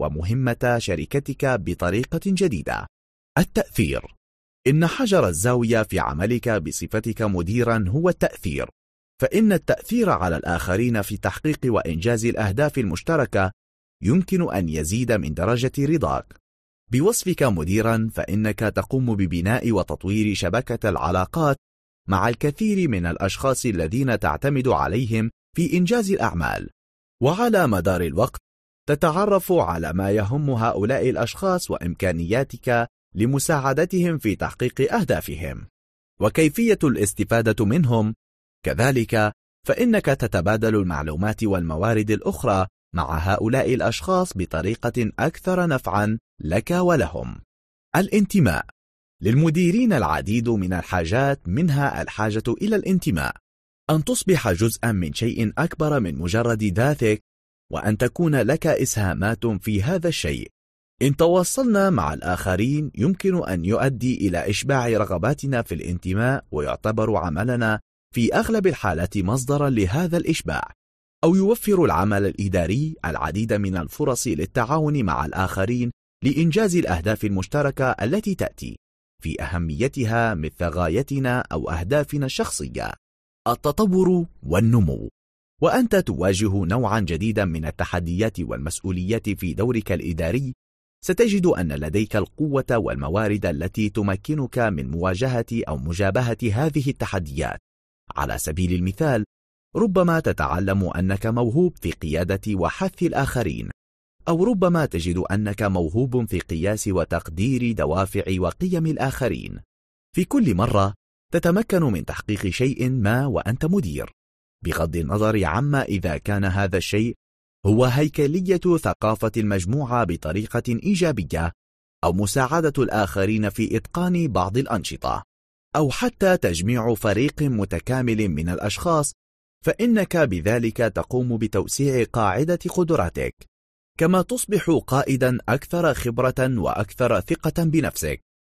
ومهمة شركتك بطريقة جديدة. التأثير. إن حجر الزاوية في عملك بصفتك مديرا هو التأثير، فإن التأثير على الآخرين في تحقيق وإنجاز الأهداف المشتركة يمكن أن يزيد من درجة رضاك. بوصفك مديرا، فإنك تقوم ببناء وتطوير شبكة العلاقات مع الكثير من الأشخاص الذين تعتمد عليهم في إنجاز الأعمال، وعلى مدار الوقت تتعرف على ما يهم هؤلاء الأشخاص وإمكانياتك لمساعدتهم في تحقيق أهدافهم وكيفية الاستفادة منهم. كذلك فإنك تتبادل المعلومات والموارد الأخرى مع هؤلاء الأشخاص بطريقة أكثر نفعا لك ولهم. الانتماء. للمديرين العديد من الحاجات، منها الحاجة إلى الانتماء، أن تصبح جزءا من شيء أكبر من مجرد ذاتك، وأن تكون لك إسهامات في هذا الشيء. إن تواصلنا مع الآخرين يمكن أن يؤدي إلى إشباع رغباتنا في الانتماء، ويعتبر عملنا في أغلب الحالات مصدرا لهذا الإشباع، أو يوفر العمل الإداري العديد من الفرص للتعاون مع الآخرين لإنجاز الأهداف المشتركة التي تأتي في أهميتها مثل غايتنا أو أهدافنا الشخصية. التطور والنمو. وأنت تواجه نوعا جديدا من التحديات والمسؤوليات في دورك الإداري، ستجد أن لديك القوة والموارد التي تمكنك من مواجهة أو مجابهة هذه التحديات. على سبيل المثال، ربما تتعلم أنك موهوب في قيادة وحث الآخرين، أو ربما تجد أنك موهوب في قياس وتقدير دوافع وقيم الآخرين. في كل مرة تتمكن من تحقيق شيء ما وأنت مدير، بغض النظر عما إذا كان هذا الشيء هو هيكلية ثقافة المجموعة بطريقة إيجابية، أو مساعدة الآخرين في إتقان بعض الأنشطة، أو حتى تجميع فريق متكامل من الأشخاص، فإنك بذلك تقوم بتوسيع قاعدة قدراتك، كما تصبح قائدا أكثر خبرة وأكثر ثقة بنفسك،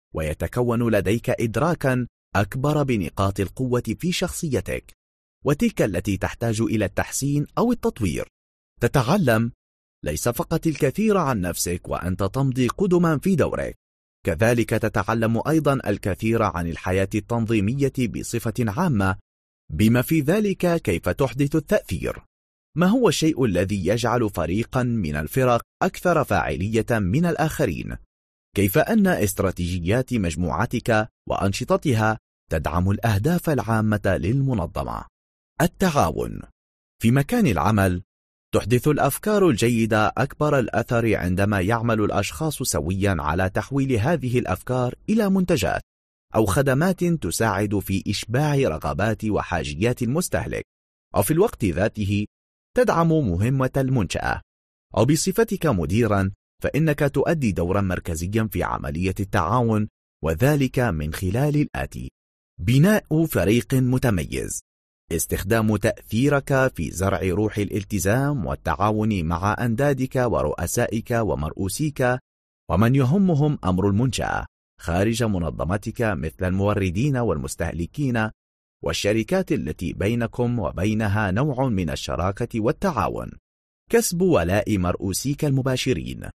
ويتكون لديك إدراكا أكبر بنقاط القوة في شخصيتك، وتلك التي تحتاج إلى التحسين أو التطوير. تتعلم ليس فقط الكثير عن نفسك وأنت تمضي قدما في دورك، كذلك تتعلم أيضا الكثير عن الحياة التنظيمية بصفة عامة، بما في ذلك كيف تحدث التأثير. ما هو الشيء الذي يجعل فريقا من الفرق أكثر فاعلية من الآخرين؟ كيف أن استراتيجيات مجموعتك وأنشطتها تدعم الأهداف العامة للمنظمة؟ التعاون في مكان العمل. تحدث الأفكار الجيدة أكبر الأثر عندما يعمل الأشخاص سويا على تحويل هذه الأفكار إلى منتجات أو خدمات تساعد في إشباع رغبات وحاجيات المستهلك، أو في الوقت ذاته تدعم مهمة المنشأة. أو بصفتك مديرا فإنك تؤدي دورا مركزيا في عملية التعاون، وذلك من خلال الآتي: بناء فريق متميز، استخدام تأثيرك في زرع روح الالتزام والتعاون مع أندادك ورؤسائك ومرؤوسيك ومن يهمهم أمر المنشأة خارج منظمتك، مثل الموردين والمستهلكين والشركات التي بينكم وبينها نوع من الشراكة والتعاون. كسب ولاء مرؤوسيك المباشرين،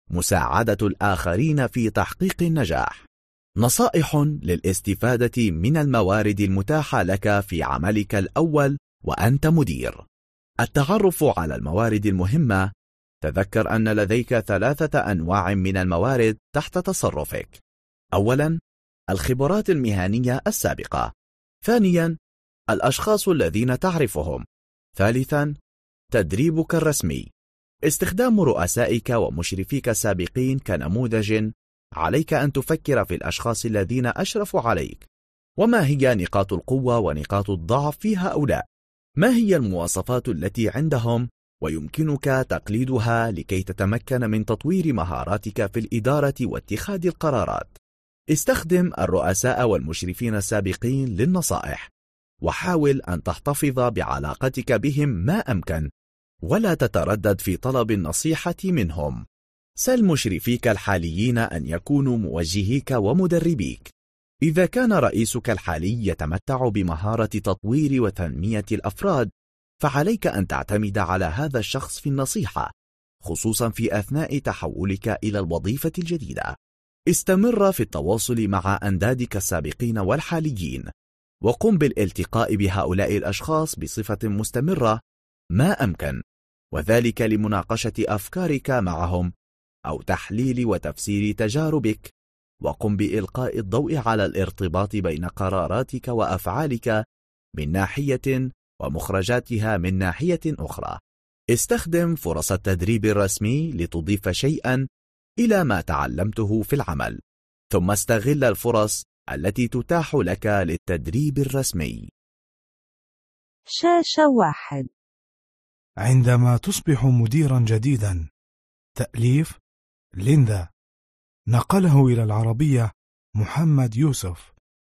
مساعدة الآخرين في تحقيق النجاح. نصائح للاستفادة من الموارد المتاحة لك في عملك الأول وأنت مدير. التعرف على الموارد المهمة. تذكر أن لديك ثلاثة أنواع من الموارد تحت تصرفك. أولا، الخبرات المهنية السابقة. ثانيا، الأشخاص الذين تعرفهم. ثالثا، تدريبك الرسمي. استخدام رؤسائك ومشرفيك السابقين كنموذج. عليك أن تفكر في الأشخاص الذين أشرفوا عليك، وما هي نقاط القوة ونقاط الضعف في هؤلاء؟ ما هي المواصفات التي عندهم ويمكنك تقليدها لكي تتمكن من تطوير مهاراتك في الإدارة واتخاذ القرارات؟ استخدم الرؤساء والمشرفين السابقين للنصائح، وحاول أن تحتفظ بعلاقتك بهم ما أمكن، ولا تتردد في طلب النصيحة منهم. سل مشرفيك الحاليين أن يكونوا موجهيك ومدربيك. إذا كان رئيسك الحالي يتمتع بمهارة تطوير وتنمية الأفراد، فعليك أن تعتمد على هذا الشخص في النصيحة، خصوصا في أثناء تحولك إلى الوظيفة الجديدة. استمر في التواصل مع أندادك السابقين والحاليين، وقم بالالتقاء بهؤلاء الأشخاص بصفة مستمرة ما أمكن، وذلك لمناقشة أفكارك معهم أو تحليل وتفسير تجاربك. وقم بإلقاء الضوء على الارتباط بين قراراتك وأفعالك من ناحية ومخرجاتها من ناحية أخرى. استخدم فرص التدريب الرسمي لتضيف شيئا إلى ما تعلمته في العمل، ثم استغل الفرص التي تتاح لك للتدريب الرسمي. شاشة واحد. عندما تصبح مديرا جديدا. تأليف ليندا، نقله إلى العربية محمد يوسف.